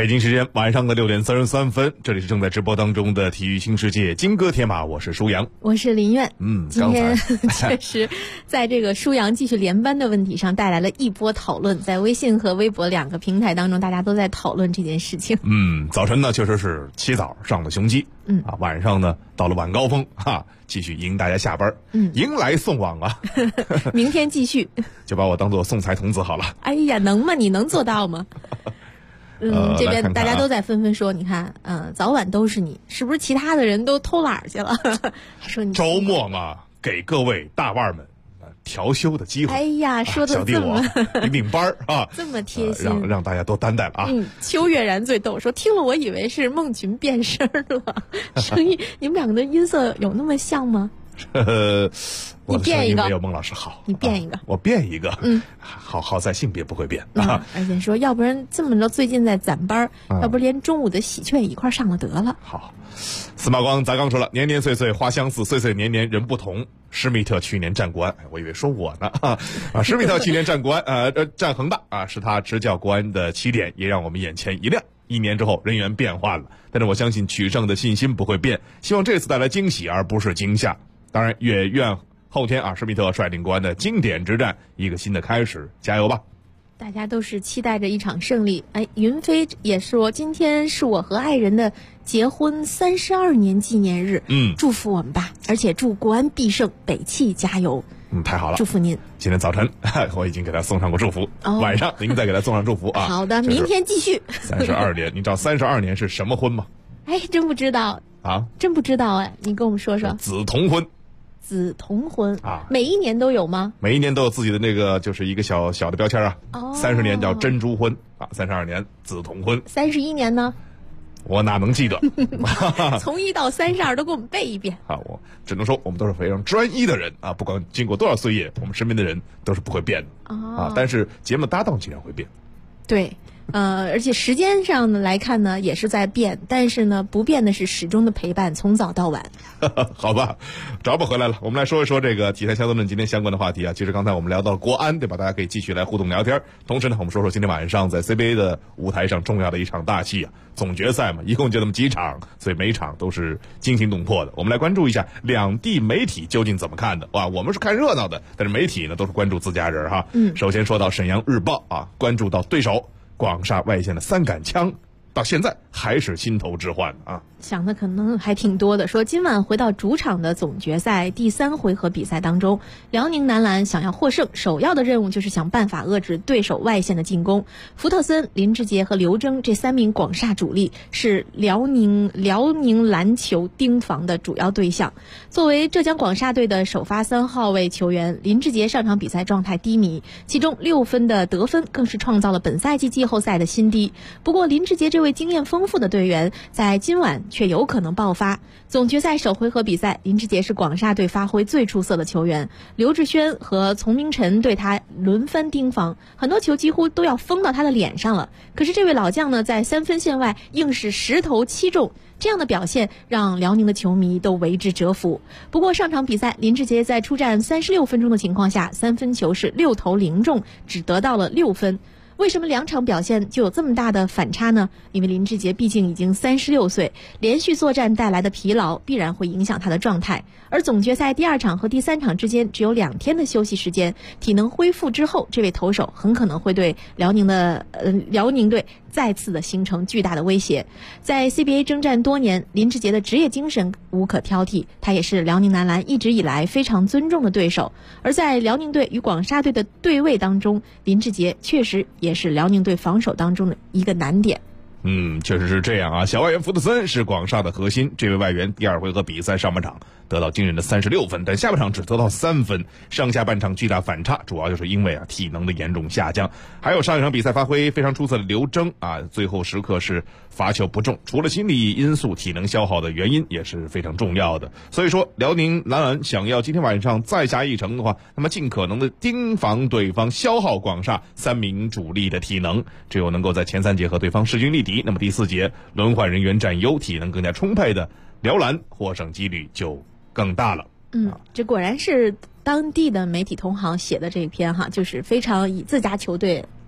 北京时间晚上的6点33分，这里是正在直播当中的体育新世界金戈铁马，我是舒阳， 我是林苑。今天刚才确实在这个舒阳继续连班的问题上带来了一波讨论，在微信和微博2个平台当中，大家都在讨论这件事情。 早晨呢确实是起早上了雄鸡，晚上呢到了晚高峰继续迎大家下班，迎来送往啊。 明天继续， 就把我当做送财童子好了。 哎呀，能吗？你能做到吗？这边大家都在纷纷说，你看，早晚都是你，是不是其他的人都偷懒去了？还说你周末嘛，给各位大腕们调休的机会。 哎呀，说的这么领班啊， 这么贴心， 让大家多担待了啊。 秋月然最逗，说听了我以为是孟群变声了，声音你们两个的音色有那么像吗？ 我你变一个， 没有孟老师好。 你变一个， 我变一个。好在性别不会变啊。而且说，要不然这么着，最近在攒班，要不连中午的喜鹊一块上了得了。 好，司马光咱刚说了，年年岁岁花相似，岁岁年年人不同。施密特去年站国安，我以为说我呢施密特去年站国安，站恒大是他执教国安的起点，也让我们眼前一亮。1年之后人员变换了，但是我相信取胜的信心不会变，希望这次带来惊喜而不是惊吓。当然也愿后天施密特率领国安的经典之战一个新的开始，加油吧。 大家都是期待着一场胜利。云飞也说今天是我和爱人的结婚32年纪念日，祝福我们吧，而且祝国安必胜，北汽加油。 太好了， 祝福您。 今天早晨我已经给他送上过祝福，晚上您再给他送上祝福啊。 好的，明天继续。 32年，你知道32年是什么婚吗？ 真不知道啊， 真不知道你跟我们说说。 子同婚。 子同婚每一年都有吗？ 每一年都有自己的那个，就是一个小小的标签啊。30年叫珍珠婚32年子同婚。 31年呢？ 我哪能记得？ 从1到32都给我们背一遍我只能说我们都是非常专一的人不管经过多少岁月，我们身边的人都是不会变的但是节目搭档经常会变。 对。而且时间上呢来看呢也是在变，但是呢不变的是始终的陪伴，从早到晚。 好吧，找不回来了。我们来说一说这个体坛相对论今天相关的话题其实刚才我们聊到国安，对吧？大家可以继续来互动聊天。同时呢，我们说说今天晚上在 CBA 的舞台上重要的一场大戏总决赛嘛，一共就那么几场，所以每场都是惊心动魄的。我们来关注一下两地媒体究竟怎么看的。我们是看热闹的，但是媒体呢都是关注自家人首先说到沈阳日报关注到对手广厦外线的3杆枪，到现在还是心头之患想的可能还挺多的。说今晚回到主场的总决赛第3回合比赛当中，辽宁男篮想要获胜，首要的任务就是想办法遏制对手外线的进攻。福特森、林志杰和刘铮这3名广厦主力是辽宁篮球盯防的主要对象。作为浙江广厦队的首发3号位球员，林志杰上场比赛状态低迷，其中6分的得分更是创造了本赛季季后赛的新低。不过林志杰这位经验丰富的队员在今晚却有可能爆发。总决赛首回合比赛，林志杰是广厦队发挥最出色的球员，刘志轩和丛明晨对他轮番盯防，很多球几乎都要封到他的脸上了。可是这位老将呢，在3分线外硬是10投7中，这样的表现让辽宁的球迷都为之折服。不过上场比赛，林志杰在出战36分钟的情况下，3分球是6投0中，只得到了6分。为什么2场表现就有这么大的反差呢？因为林志杰毕竟已经36岁，连续作战带来的疲劳必然会影响他的状态。而总决赛第2场和第3场之间只有2天的休息时间，体能恢复之后，这位投手很可能会对辽宁队再次的形成巨大的威胁。在 CBA 征战多年，林志杰的职业精神无可挑剔，他也是辽宁男篮一直以来非常尊重的对手。而在辽宁队与广厦队的对位当中，林志杰确实也是辽宁队防守当中的一个难点。 确实是这样小外援福特森是广厦的核心，这位外援第2回合比赛上半场得到惊人的36分，但下半场只得到3分，上下半场巨大反差，主要就是因为体能的严重下降。还有上一场比赛发挥非常出色的刘铮最后时刻是罚球不中，除了心理因素，体能消耗的原因也是非常重要的。所以说辽宁男篮想要今天晚上再下一城的话，那么尽可能的盯防对方，消耗广厦3名主力的体能，只有能够在前3节和对方势均力敌，那么第4节轮换人员占优，体能更加充沛的辽篮获胜几率就更大了。 这果然是当地的媒体同行写的这一篇就是非常以自家球队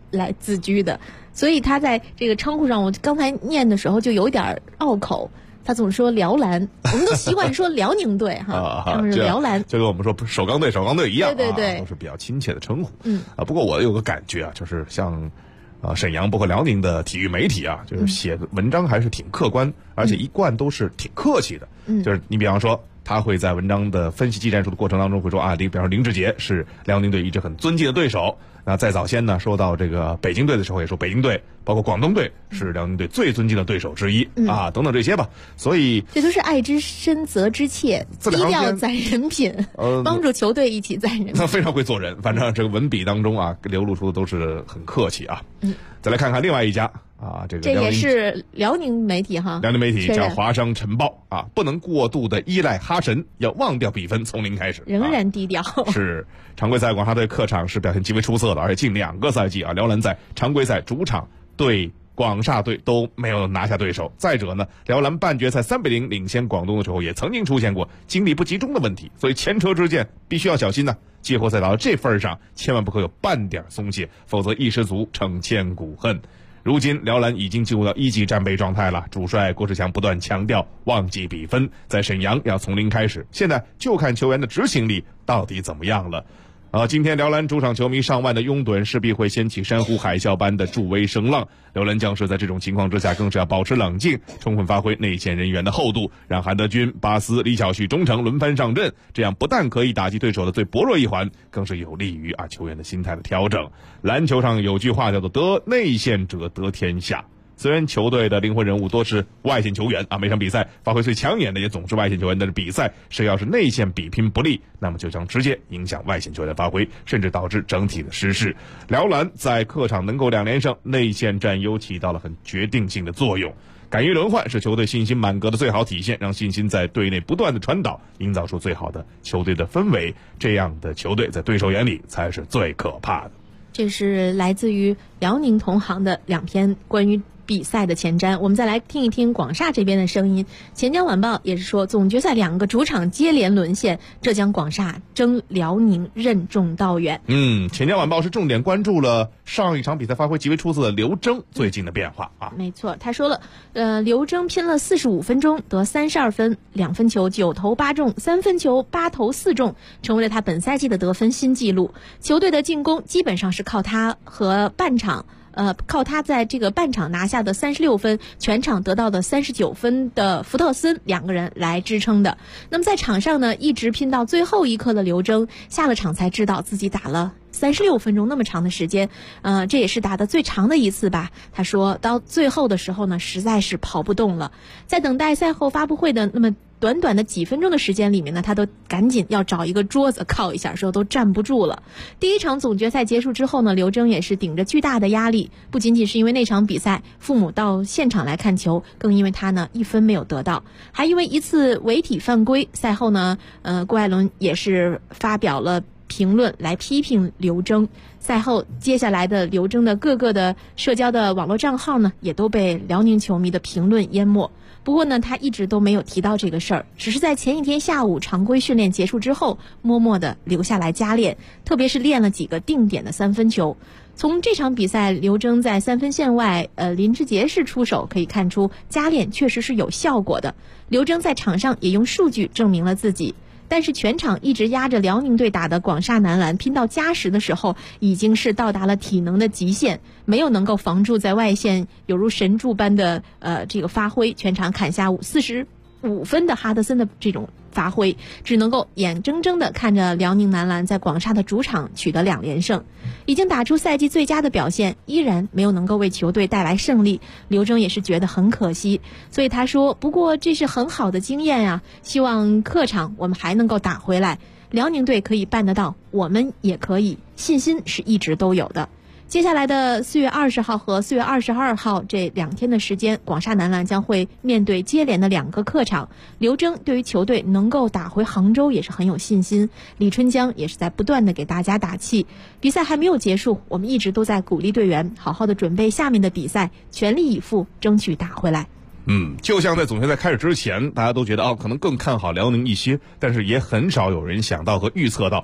来自居的，所以他在这个称呼上，我刚才念的时候就有点拗口。他总说辽篮，我们都习惯说辽宁队哈，他们是辽篮， 就跟我们说首钢队一样， 对， 都是比较亲切的称呼。不过我有个感觉啊，就是像沈阳包括辽宁的体育媒体啊，就是写文章还是挺客观，而且一贯都是挺客气的。就是你比方说，他会在文章的分析技战术的过程当中会说啊，比方说林志杰是辽宁队一直很尊敬的对手。那在早先呢，说到这个北京队的时候，也说北京队包括广东队是辽宁队最尊敬的对手之一啊，等等这些吧。所以这都是爱之深责之切，低调攒人品，帮助球队一起攒人品。 他非常会做人，反正这个文笔当中啊，流露出的都是很客气啊。再来看看另外一家啊，这也是辽宁媒体哈， 辽宁媒体叫华商晨报啊，不能过度的依赖哈神，要忘掉比分，从零开始， 仍然低调。 是常规赛广厦队客场是表现极为出色的，而且近2个赛季啊，辽篮在常规赛主场对广厦队都没有拿下对手。再者呢，辽篮半决赛3-0领先广东的时候，也曾经出现过精力不集中的问题，所以前车之鉴必须要小心呢。季后赛到了这份上，千万不可有半点松懈，否则一失足成千古恨。如今辽篮已经进入到1级战备状态了，主帅郭士强不断强调忘记比分，在沈阳要从零开始，现在就看球员的执行力到底怎么样了。今天辽篮主场球迷上万的拥趸势必会掀起山呼海啸般的助威声浪。辽篮将士在这种情况之下更是要保持冷静，充分发挥内线人员的厚度，让韩德君、巴斯、李晓旭、钟诚轮番上阵，这样不但可以打击对手的最薄弱一环，更是有利于球员的心态的调整。篮球上有句话叫做得内线者得天下。虽然球队的灵魂人物多是外线球员啊，每场比赛发挥最抢眼的也总是外线球员，但是比赛谁要是内线比拼不利，那么就将直接影响外线球员的发挥，甚至导致整体的失势。辽篮在客场能够2连胜，内线占优起到了很决定性的作用。敢于轮换是球队信心满格的最好体现，让信心在队内不断的传导，营造出最好的球队的氛围，这样的球队在对手眼里才是最可怕的。 这是来自于辽宁同行的2篇关于比赛的前瞻。我们再来听一听广厦这边的声音。钱江晚报也是说，总决赛2个主场接连沦陷，浙江广厦争辽宁任重道远。 钱江晚报是重点关注了上一场比赛发挥极为出色的刘铮最近的变化啊。 没错，他说了，刘铮拼了45分钟，得32分，2分球9投8中，3分球8投4中，成为了他本赛季的得分新纪录。球队的进攻基本上是靠他和靠他在这个半场拿下的36分，全场得到的39分的福特森2个人来支撑的。那么在场上呢，一直拼到最后一刻的刘铮下了场才知道自己打了36分钟那么长的时间，这也是打得最长的一次吧。他说到最后的时候呢，实在是跑不动了。在等待赛后发布会的那么短短的几分钟的时间里面呢，他都赶紧要找一个桌子靠一下，说都站不住了。第一场总决赛结束之后呢，刘铮也是顶着巨大的压力，不仅仅是因为那场比赛父母到现场来看球，更因为他呢1分没有得到，还因为一次违体犯规。赛后呢，郭艾伦也是发表了评论来批评刘铮。赛后接下来的刘铮的各个的社交的网络账号呢，也都被辽宁球迷的评论淹没。不过呢，他一直都没有提到这个事儿，只是在前一天下午常规训练结束之后，默默地留下来加练，特别是练了几个定点的3分球。从这场比赛，刘铮在3分线外，林志杰是出手，可以看出加练确实是有效果的。刘铮在场上也用数据证明了自己。但是全场一直压着辽宁队打的广厦男篮，拼到加时的时候，已经是到达了体能的极限，没有能够防住在外线犹如神助般的这个发挥，全场砍下45分的哈德森的这种发挥，只能够眼睁睁地看着辽宁男篮在广厦的主场取得2连胜，已经打出赛季最佳的表现，依然没有能够为球队带来胜利。刘铮也是觉得很可惜，所以他说，不过这是很好的经验啊，希望客场我们还能够打回来，辽宁队可以办得到，我们也可以，信心是一直都有的。接下来的4月20号和4月22号这2天的时间，广厦男篮将会面对接连的2个客场。刘铮对于球队能够打回杭州也是很有信心，李春江也是在不断的给大家打气。比赛还没有结束，我们一直都在鼓励队员好好的准备下面的比赛，全力以赴争取打回来。 就像在总决赛开始之前，大家都觉得可能更看好辽宁一些，但是也很少有人想到和预测到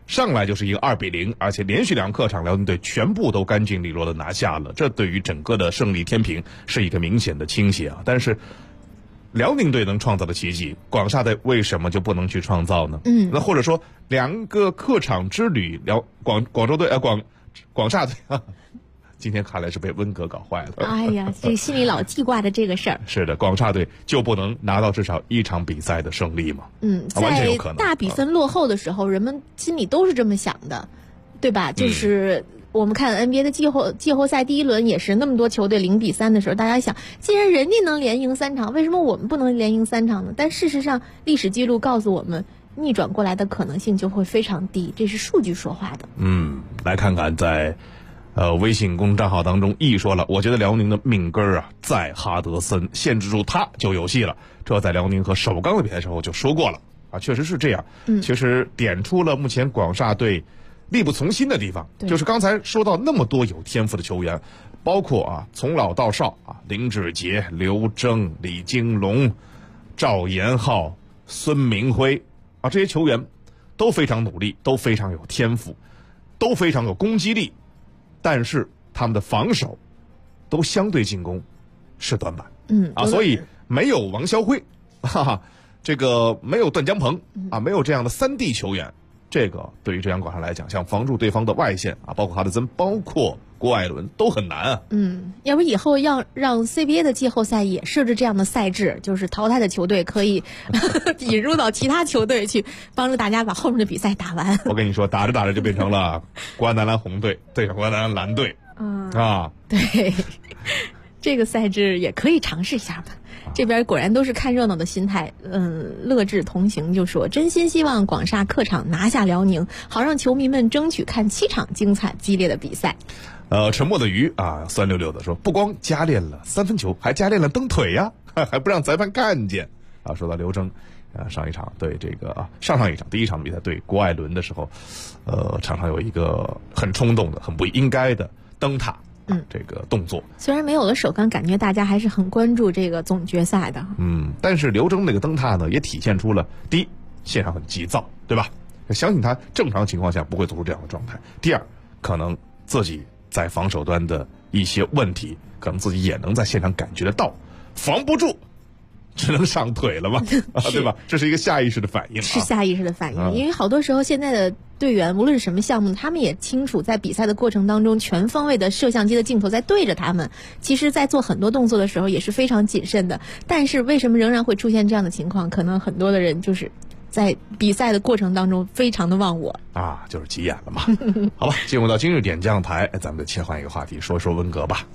上来就是一个2-0，而且连续2客场辽宁队全部都干净利落的拿下了，这对于整个的胜利天平是一个明显的倾斜啊。但是辽宁队能创造的奇迹，广厦队为什么就不能去创造呢？那或者说2个客场之旅，广州队广厦队啊，今天看来是被温格搞坏了。 哎呀，这心里老记挂着这个事儿。 是的，广厦队就不能拿到至少1场比赛的胜利吗？完全有可能。 在大比分落后的时候，人们心里都是这么想的，对吧？就是我们看 NBA 的季后赛第一轮也是那么多球队0-3的时候，大家想，既然人家能连赢3场，为什么我们不能连赢3场呢？但事实上，历史记录告诉我们，逆转过来的可能性就会非常低，这是数据说话的。 来看看在微信公众账号当中，E说了，我觉得辽宁的命根儿啊，在哈德森，限制住他就有戏了。这在辽宁和首钢的比赛时候就说过了啊，确实是这样。其实点出了目前广厦队力不从心的地方，就是刚才说到那么多有天赋的球员，包括从老到少林志杰、刘铮、李金龙、赵延浩、孙明辉这些球员都非常努力，都非常有天赋，都非常有攻击力，但是他们的防守都相对进攻是短板。所以没有王霄辉，这个没有段江鹏没有这样的3D 球员，这个对于浙江广厦来讲，想防住对方的外线包括哈德森，包括郭艾伦都很难啊。 要不以后要让 CBA 的季后赛也设置这样的赛制，就是淘汰的球队可以引入到其他球队去，帮助大家把后面的比赛打完。 我跟你说，打着打着就变成了国安男篮红队对上国安男篮蓝队。 对，这个赛制也可以尝试一下吧。这边果然都是看热闹的心态。乐智同行就说，真心希望广厦客场拿下辽宁，好让球迷们争取看7场精彩激烈的比赛。 沉默的鱼酸溜溜的说，不光加练了3分球，还加练了蹬腿呀，还不让裁判看见说到刘铮，上一场对这个上一场第1场比赛对郭艾伦的时候，常常有一个很冲动的、很不应该的蹬踏这个动作。 虽然没有了首钢，感觉大家还是很关注这个总决赛的。 但是刘铮那个蹬踏呢，也体现出了第一，现场很急躁，对吧？相信他正常情况下不会做出这样的状态。第二，可能自己在防守端的一些问题，可能自己也能在现场感觉得到，防不住，只能上腿了嘛，对吧？这是一个下意识的反应， 是下意识的反应。因为好多时候现在的队员，无论是什么项目，他们也清楚，在比赛的过程当中，全方位的摄像机的镜头在对着他们。其实，在做很多动作的时候，也是非常谨慎的。但是，为什么仍然会出现这样的情况？可能很多的人就是在比赛的过程当中非常的忘我就是急眼了嘛。好吧，进入到今日点将台，咱们就切换一个话题，说说温格吧。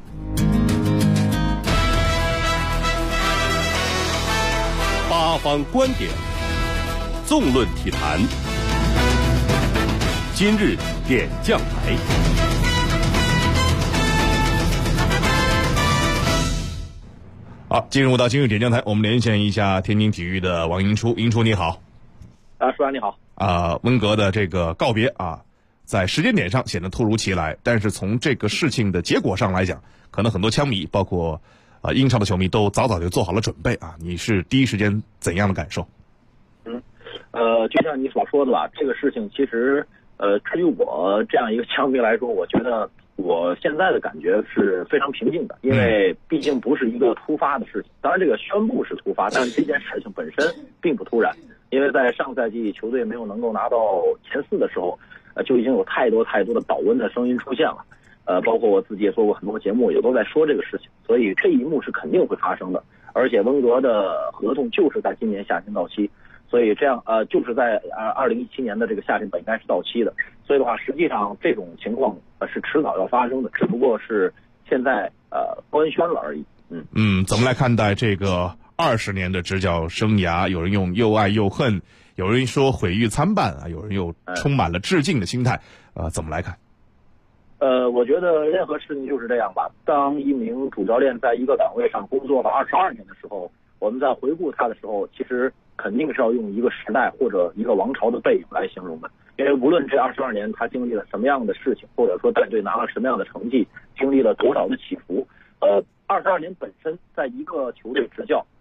八方观点，纵论体坛。今日点将台。 好，进入到今日点将台，我们连线一下天津体育的王英初。英初你好。 舒安你好。 温格的这个告别在时间点上显得突如其来，但是从这个事情的结果上来讲，可能很多枪迷，包括英超的球迷都早早就做好了准备你是第一时间怎样的感受？ 就像你所说的吧，这个事情其实至于我这样一个枪迷来说，我觉得我现在的感觉是非常平静的，因为毕竟不是一个突发的事情。当然这个宣布是突发，但是这件事情本身并不突然，因为在上赛季球队没有能够拿到前4的时候，就已经有太多的保温的声音出现了。包括我自己也做过很多节目，也都在说这个事情，所以这一幕是肯定会发生的。而且温格的合同就是在今年夏天到期，所以这样就是在2017年的这个夏天本应该是到期的。所以的话，实际上这种情况是迟早要发生的，只不过是现在官宣了而已。 怎么来看待这个20年的执教生涯？有人用又爱又恨，有人说毁誉参半有人又充满了致敬的心态，怎么来看？ 我觉得任何事情就是这样吧。当一名主教练在一个岗位上工作了22年的时候，我们在回顾他的时候，其实肯定是要用一个时代或者一个王朝的背影来形容的。因为无论这22年他经历了什么样的事情，或者说带队拿了什么样的成绩，经历了多少的起伏，22年本身在一个球队执教，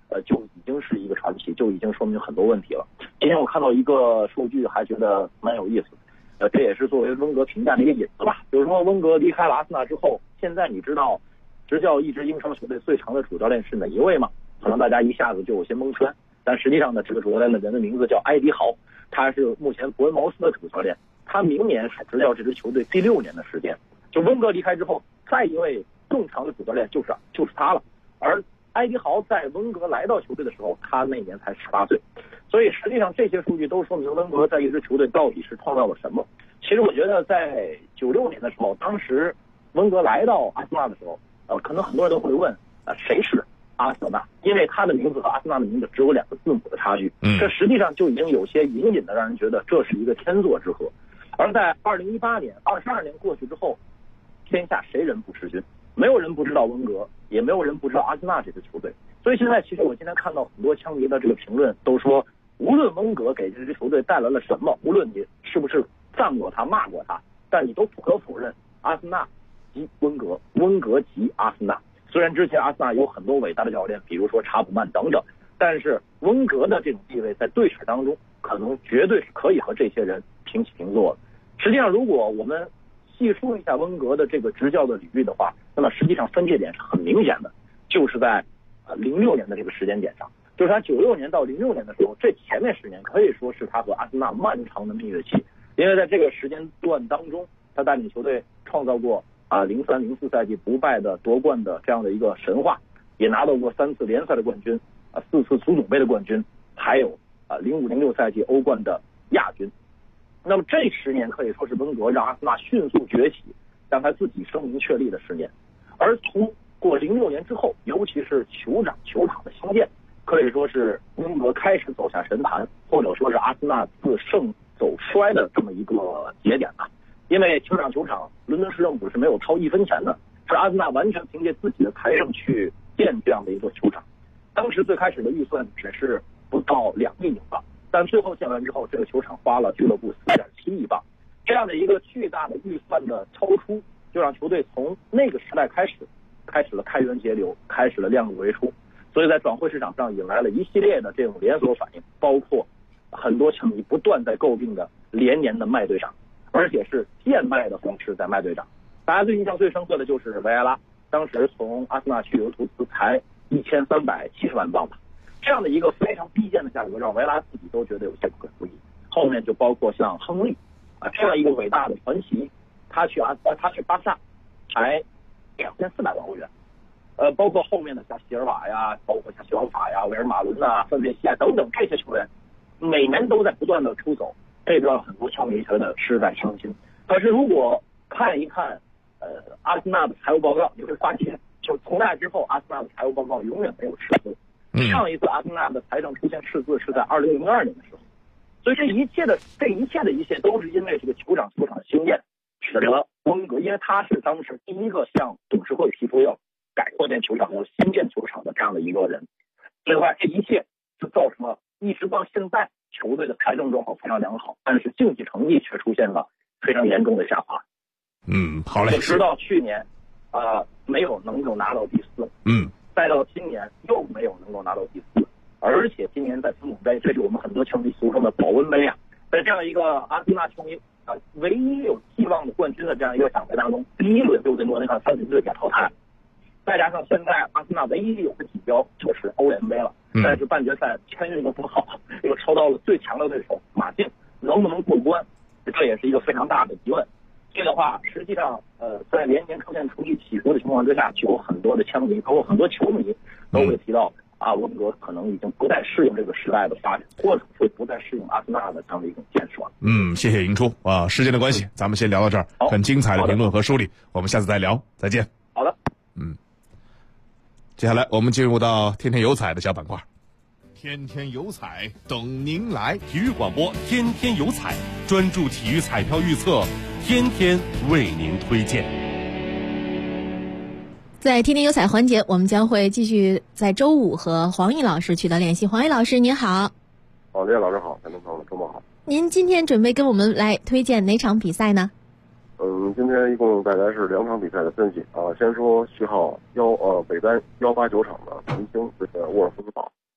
就已经是一个传奇，就已经说明很多问题了。今天我看到一个数据，还觉得蛮有意思。这也是作为温格评价的一个引子吧。就是说，温格离开了阿森纳之后，现在你知道执教一支英超球队最长的主教练是哪一位吗？可能大家一下子就有些蒙圈。但实际上呢，这个主教练的人的名字叫埃迪豪，他是目前伯恩茅斯的主教练，他明年是执教这支球队第6年的时间。就温格离开之后，再一位更长的主教练就是他了。而埃迪豪在温格来到球队的时候，他那年才18岁。所以实际上这些数据都说明温格在一支球队到底是创造了什么。其实我觉得在96年的时候，当时温格来到阿森纳的时候，可能很多人都会问，谁是阿森纳？因为他的名字和阿森纳的名字只有2个字母的差距，这实际上就已经有些隐隐的让人觉得这是一个天作之合。而在2018年，22年过去之后，天下谁人不识君？没有人不知道温格，也没有人不知道阿森纳这支球队。所以现在其实我今天看到很多枪迷的这个评论都说，无论温格给这支球队带来了什么，无论你是不是赞过他骂过他，但你都不可否认阿森纳及温格，温格及阿森纳。虽然之前阿森纳有很多伟大的教练，比如说查普曼等等，但是温格的这种地位在队史当中可能绝对是可以和这些人平起平坐的。实际上如果我们细说一下温格的这个执教的领域的话，那么实际上分界点是很明显的，就是在06年的这个时间点上。就是他96年到06年的时候，这前面10年可以说是他和阿森纳漫长的蜜月期，因为在这个时间段当中，他带领球队创造过03-04赛季不败的夺冠的这样的一个神话，也拿到过3次联赛的冠军，4次足总杯的冠军，还有05-06赛季欧冠的亚军。那么这10年可以说是温格让阿森纳迅速崛起，让他自己声名确立的10年。而从过06年之后，尤其是球场的兴建，可以说是温格开始走下神坛，或者说是阿森纳自盛走衰的这么一个节点吧。因为球场伦敦市政府是没有掏1分钱的，是阿森纳完全凭借自己的财政去建这样的一座球场。当时最开始的预算只是不到2亿英镑，但最后建完之后，这个球场花了俱乐部4.7亿镑，这样的一个巨大的预算的超出，就让球队从那个时代开始了开源节流，开始了量入为出。所以在转会市场上引来了一系列的这种连锁反应，包括很多球迷不断在诟病的连年的卖队长，而且是贱卖的方式在卖队长。大家对印象最深刻的就是维埃拉，当时从阿森纳去尤图斯才1370万镑吧，这样的一个非常低贱的价格，让维埃拉自己都觉得有些不可思议。后面就包括像亨利这样一个伟大的传奇，他去巴萨才2400万欧元。包括后面的像席尔瓦呀，包括像小法呀、维尔马伦呐、范佩西啊等等这些球员，每年都在不断的出走，这让很多球迷觉得实在伤心。可是如果看一看阿森纳的财务报告，你会发现，就从那之后，阿森纳的财务报告永远没有赤字。上一次阿森纳的财政出现赤字是在2002年的时候。所以这一切的一切都是因为这个球场的兴建，使得温格，因为他是当时第一个向董事会提出要改扩建球场、要新建球场的这样的一个人。另外，这一切就造成了一直到现在球队的财政状况非常良好，但是竞技成绩却出现了非常严重的下滑。 好嘞。 直到去年没有能够拿到第4，再到今年又没有能够拿到第4，而且今年在足总杯，这是我们很多球迷俗称的保温杯啊，在这样一个阿森纳球迷唯一有希望的冠军的这样一个奖杯当中，第1轮就被诺丁汉森林队给淘汰，再加上现在阿森纳唯一有的锦标就是欧联杯了，但是半决赛签运的不好，又抽到了最强的对手马竞，能不能过关，这也是一个非常大的疑问。这个话实际上在连年出现成绩起伏的情况之下，就有很多的枪迷，包括很多球迷都会提到温格可能已经不再适应这个时代的发展，或者说不再适应阿森纳的这样的一种建设。 谢谢迎初时间的关系，咱们先聊到这儿。很精彩的评论和梳理，我们下次再聊，再见。 好的。 接下来我们进入到天天有彩的小板块。 天天有彩等您来， 体育广播天天有彩，专注体育彩票预测，天天为您推荐。 在天天有彩环节，我们将会继续在周五和黄奕老师取得联系。黄奕老师您好。 李老师好，观众朋友们周末好。 您今天准备跟我们来推荐哪场比赛呢？ 今天一共带来是2场比赛的分析先说序号北单189场的恒星对沃尔夫斯堡。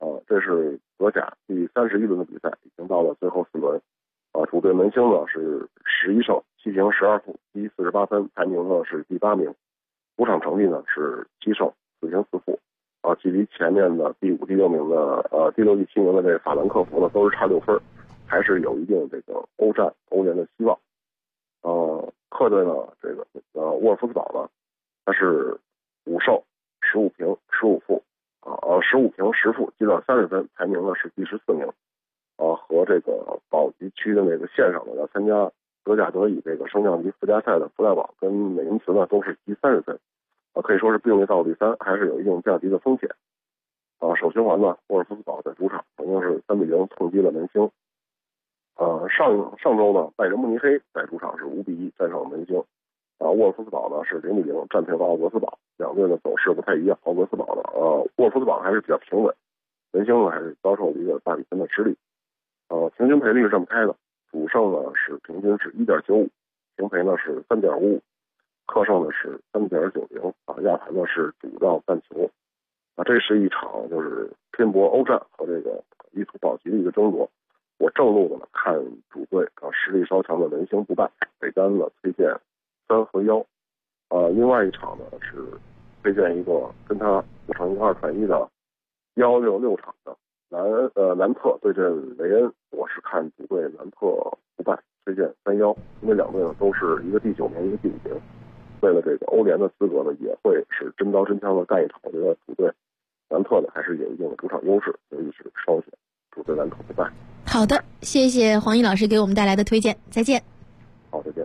这是德甲第31轮的比赛，已经到了最后4轮。主队门兴呢是11胜7平12负，积48分，排名呢是第8名。主场成绩呢是7胜4平4负，距离前面的第5、第6名的第6、第7名的这个法兰克福呢都是差6分，还是有一定这个欧联的希望。客队呢这个沃尔夫斯堡呢，它是5胜15平15负，15平10负，积了30分，排名呢是第14名。和这个保级区的那个线上呢，要参加德甲德乙这个升降级附加赛的弗赖堡跟美因茨呢都是积30分，可以说是并列倒数第3，还是有一定降级的风险。首循环呢，沃尔夫斯堡在主场曾经是3比0痛击了门兴。上周呢，拜仁慕尼黑在主场是5比1战胜了门兴。沃尔夫斯堡呢是0比0战平了奥格斯堡，两队的走势不太一样。奥格斯堡呢，沃尔夫斯堡还是比较平稳，门兴呢还是遭受了一个大比分的失利。平均赔率是这么开的，主胜呢是平均是 1.95， 平赔呢是 3.55， 客胜呢是 3.90， 亚盘呢是主让3球。这是一场就是拼搏欧战和这个一图保级的一个争夺。我正路的呢看主队实力稍强的门兴不败，北单呢推荐3和1。另外一场呢是推荐一个跟他组成一个2传1的166场的南特对阵雷恩，我是看主队南特不败，推荐3-1，因为两队呢都是一个第9名，一个第5名，为了这个欧联的资格呢，也会是真刀真枪的干一场。我觉得主队南特呢还是有一定的主场优势，所以是双选主队南特不败。 好的，谢谢黄奕老师给我们带来的推荐，再见。 好，再见。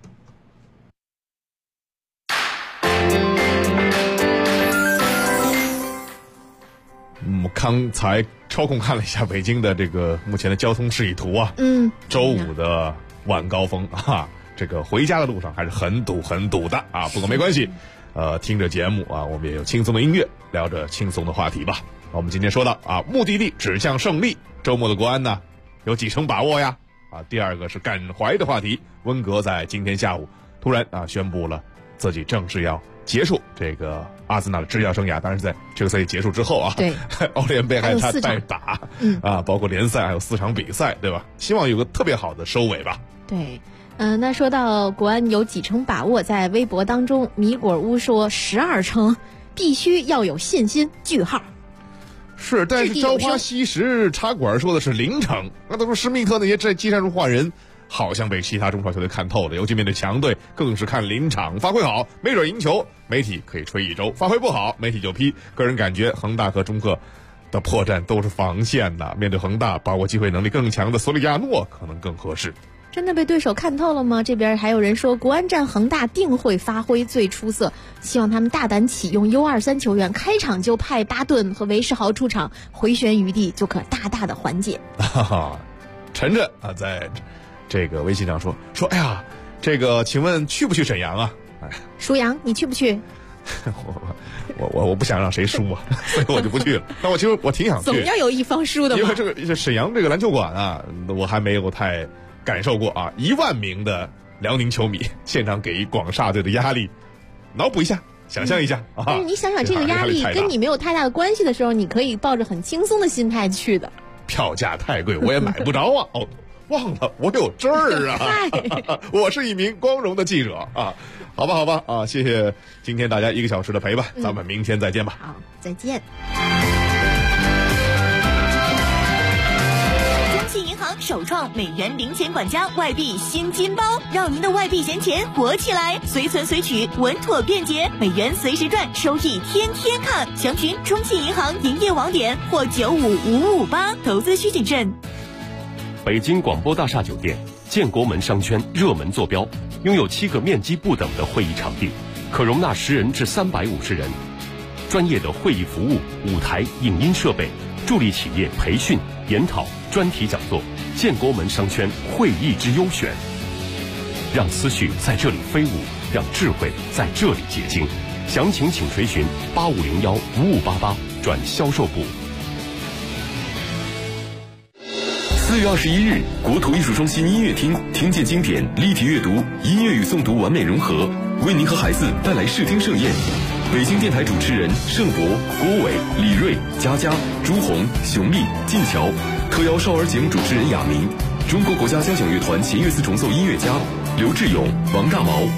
刚才抽空看了一下北京的这个目前的交通示意图啊，周五的晚高峰这个回家的路上还是很堵的啊。不过没关系，听着节目啊，我们也有轻松的音乐，聊着轻松的话题吧。我们今天说到目的地指向胜利，周末的国安呢有几成把握呀？第二个是感怀的话题，温格在今天下午突然宣布了自己正式要结束这个阿森纳的执教生涯，当然是在这个赛季结束之后对，欧联杯还有他在打包括联赛还有4场比赛，对吧？希望有个特别好的收尾吧。 对，那说到国安有几成把握，在微博当中米果乌说12成，必须要有信心。句号。 是，但是朝花夕拾茶馆说的是0成，那都说施密特那些技战术换人好像被其他中超球队看透了，尤其面对强队更是看临场发挥好，没准赢球，媒体可以吹1周；发挥不好，媒体就批。个人感觉恒大和中赫的破绽都是防线的，面对恒大把握机会能力更强的索里亚诺可能更合适。 真的被对手看透了吗？这边还有人说国安战恒大定会发挥最出色，希望他们大胆启用 U23 球员，开场就派巴顿和韦世豪出场，回旋余地就可大大的缓解。 陈震在这个微信上说哎呀，这个请问去不去沈阳啊？ 舒阳你去不去？ 我不想让谁输所以我就不去了。但其实我挺想去， 总要有一方输的嘛。 因为这沈阳这个篮球馆我还没有太感受过1万名的辽宁球迷现场给广厦队的压力，脑补一下，想象一下但是你想想这个压力跟你没有太大的关系的时候，你可以抱着很轻松的心态去的。 票价太贵，我也买不着忘了我有证儿我是一名光荣的记者好吧谢谢今天大家1个小时的陪伴，咱们明天再见吧。 好，再见。 中信银行首创美元零钱管家外币新金包，让您的外币闲钱活起来，随存随取稳妥便捷，美元随时赚，收益天天看。详询中信银行营业网点或95558，投资需谨慎。 北京广播大厦酒店建国门商圈热门坐标，拥有7个面积不等的会议场地，可容纳10人至350人，专业的会议服务、舞台、影音设备，助力企业培训、研讨、专题讲座。建国门商圈会议之优选，让思绪在这里飞舞，让智慧在这里结晶。详情请垂询85015588转销售部。 4月21日，国土艺术中心音乐厅听见经典，立体阅读，音乐与诵读完美融合，为您和孩子带来视听盛宴。 北京电台主持人盛博、郭伟、李锐、佳佳、朱红、熊丽、晋桥，特邀少儿节目主持人亚明，中国国家交响乐团弦乐四重奏音乐家刘志勇、王大毛。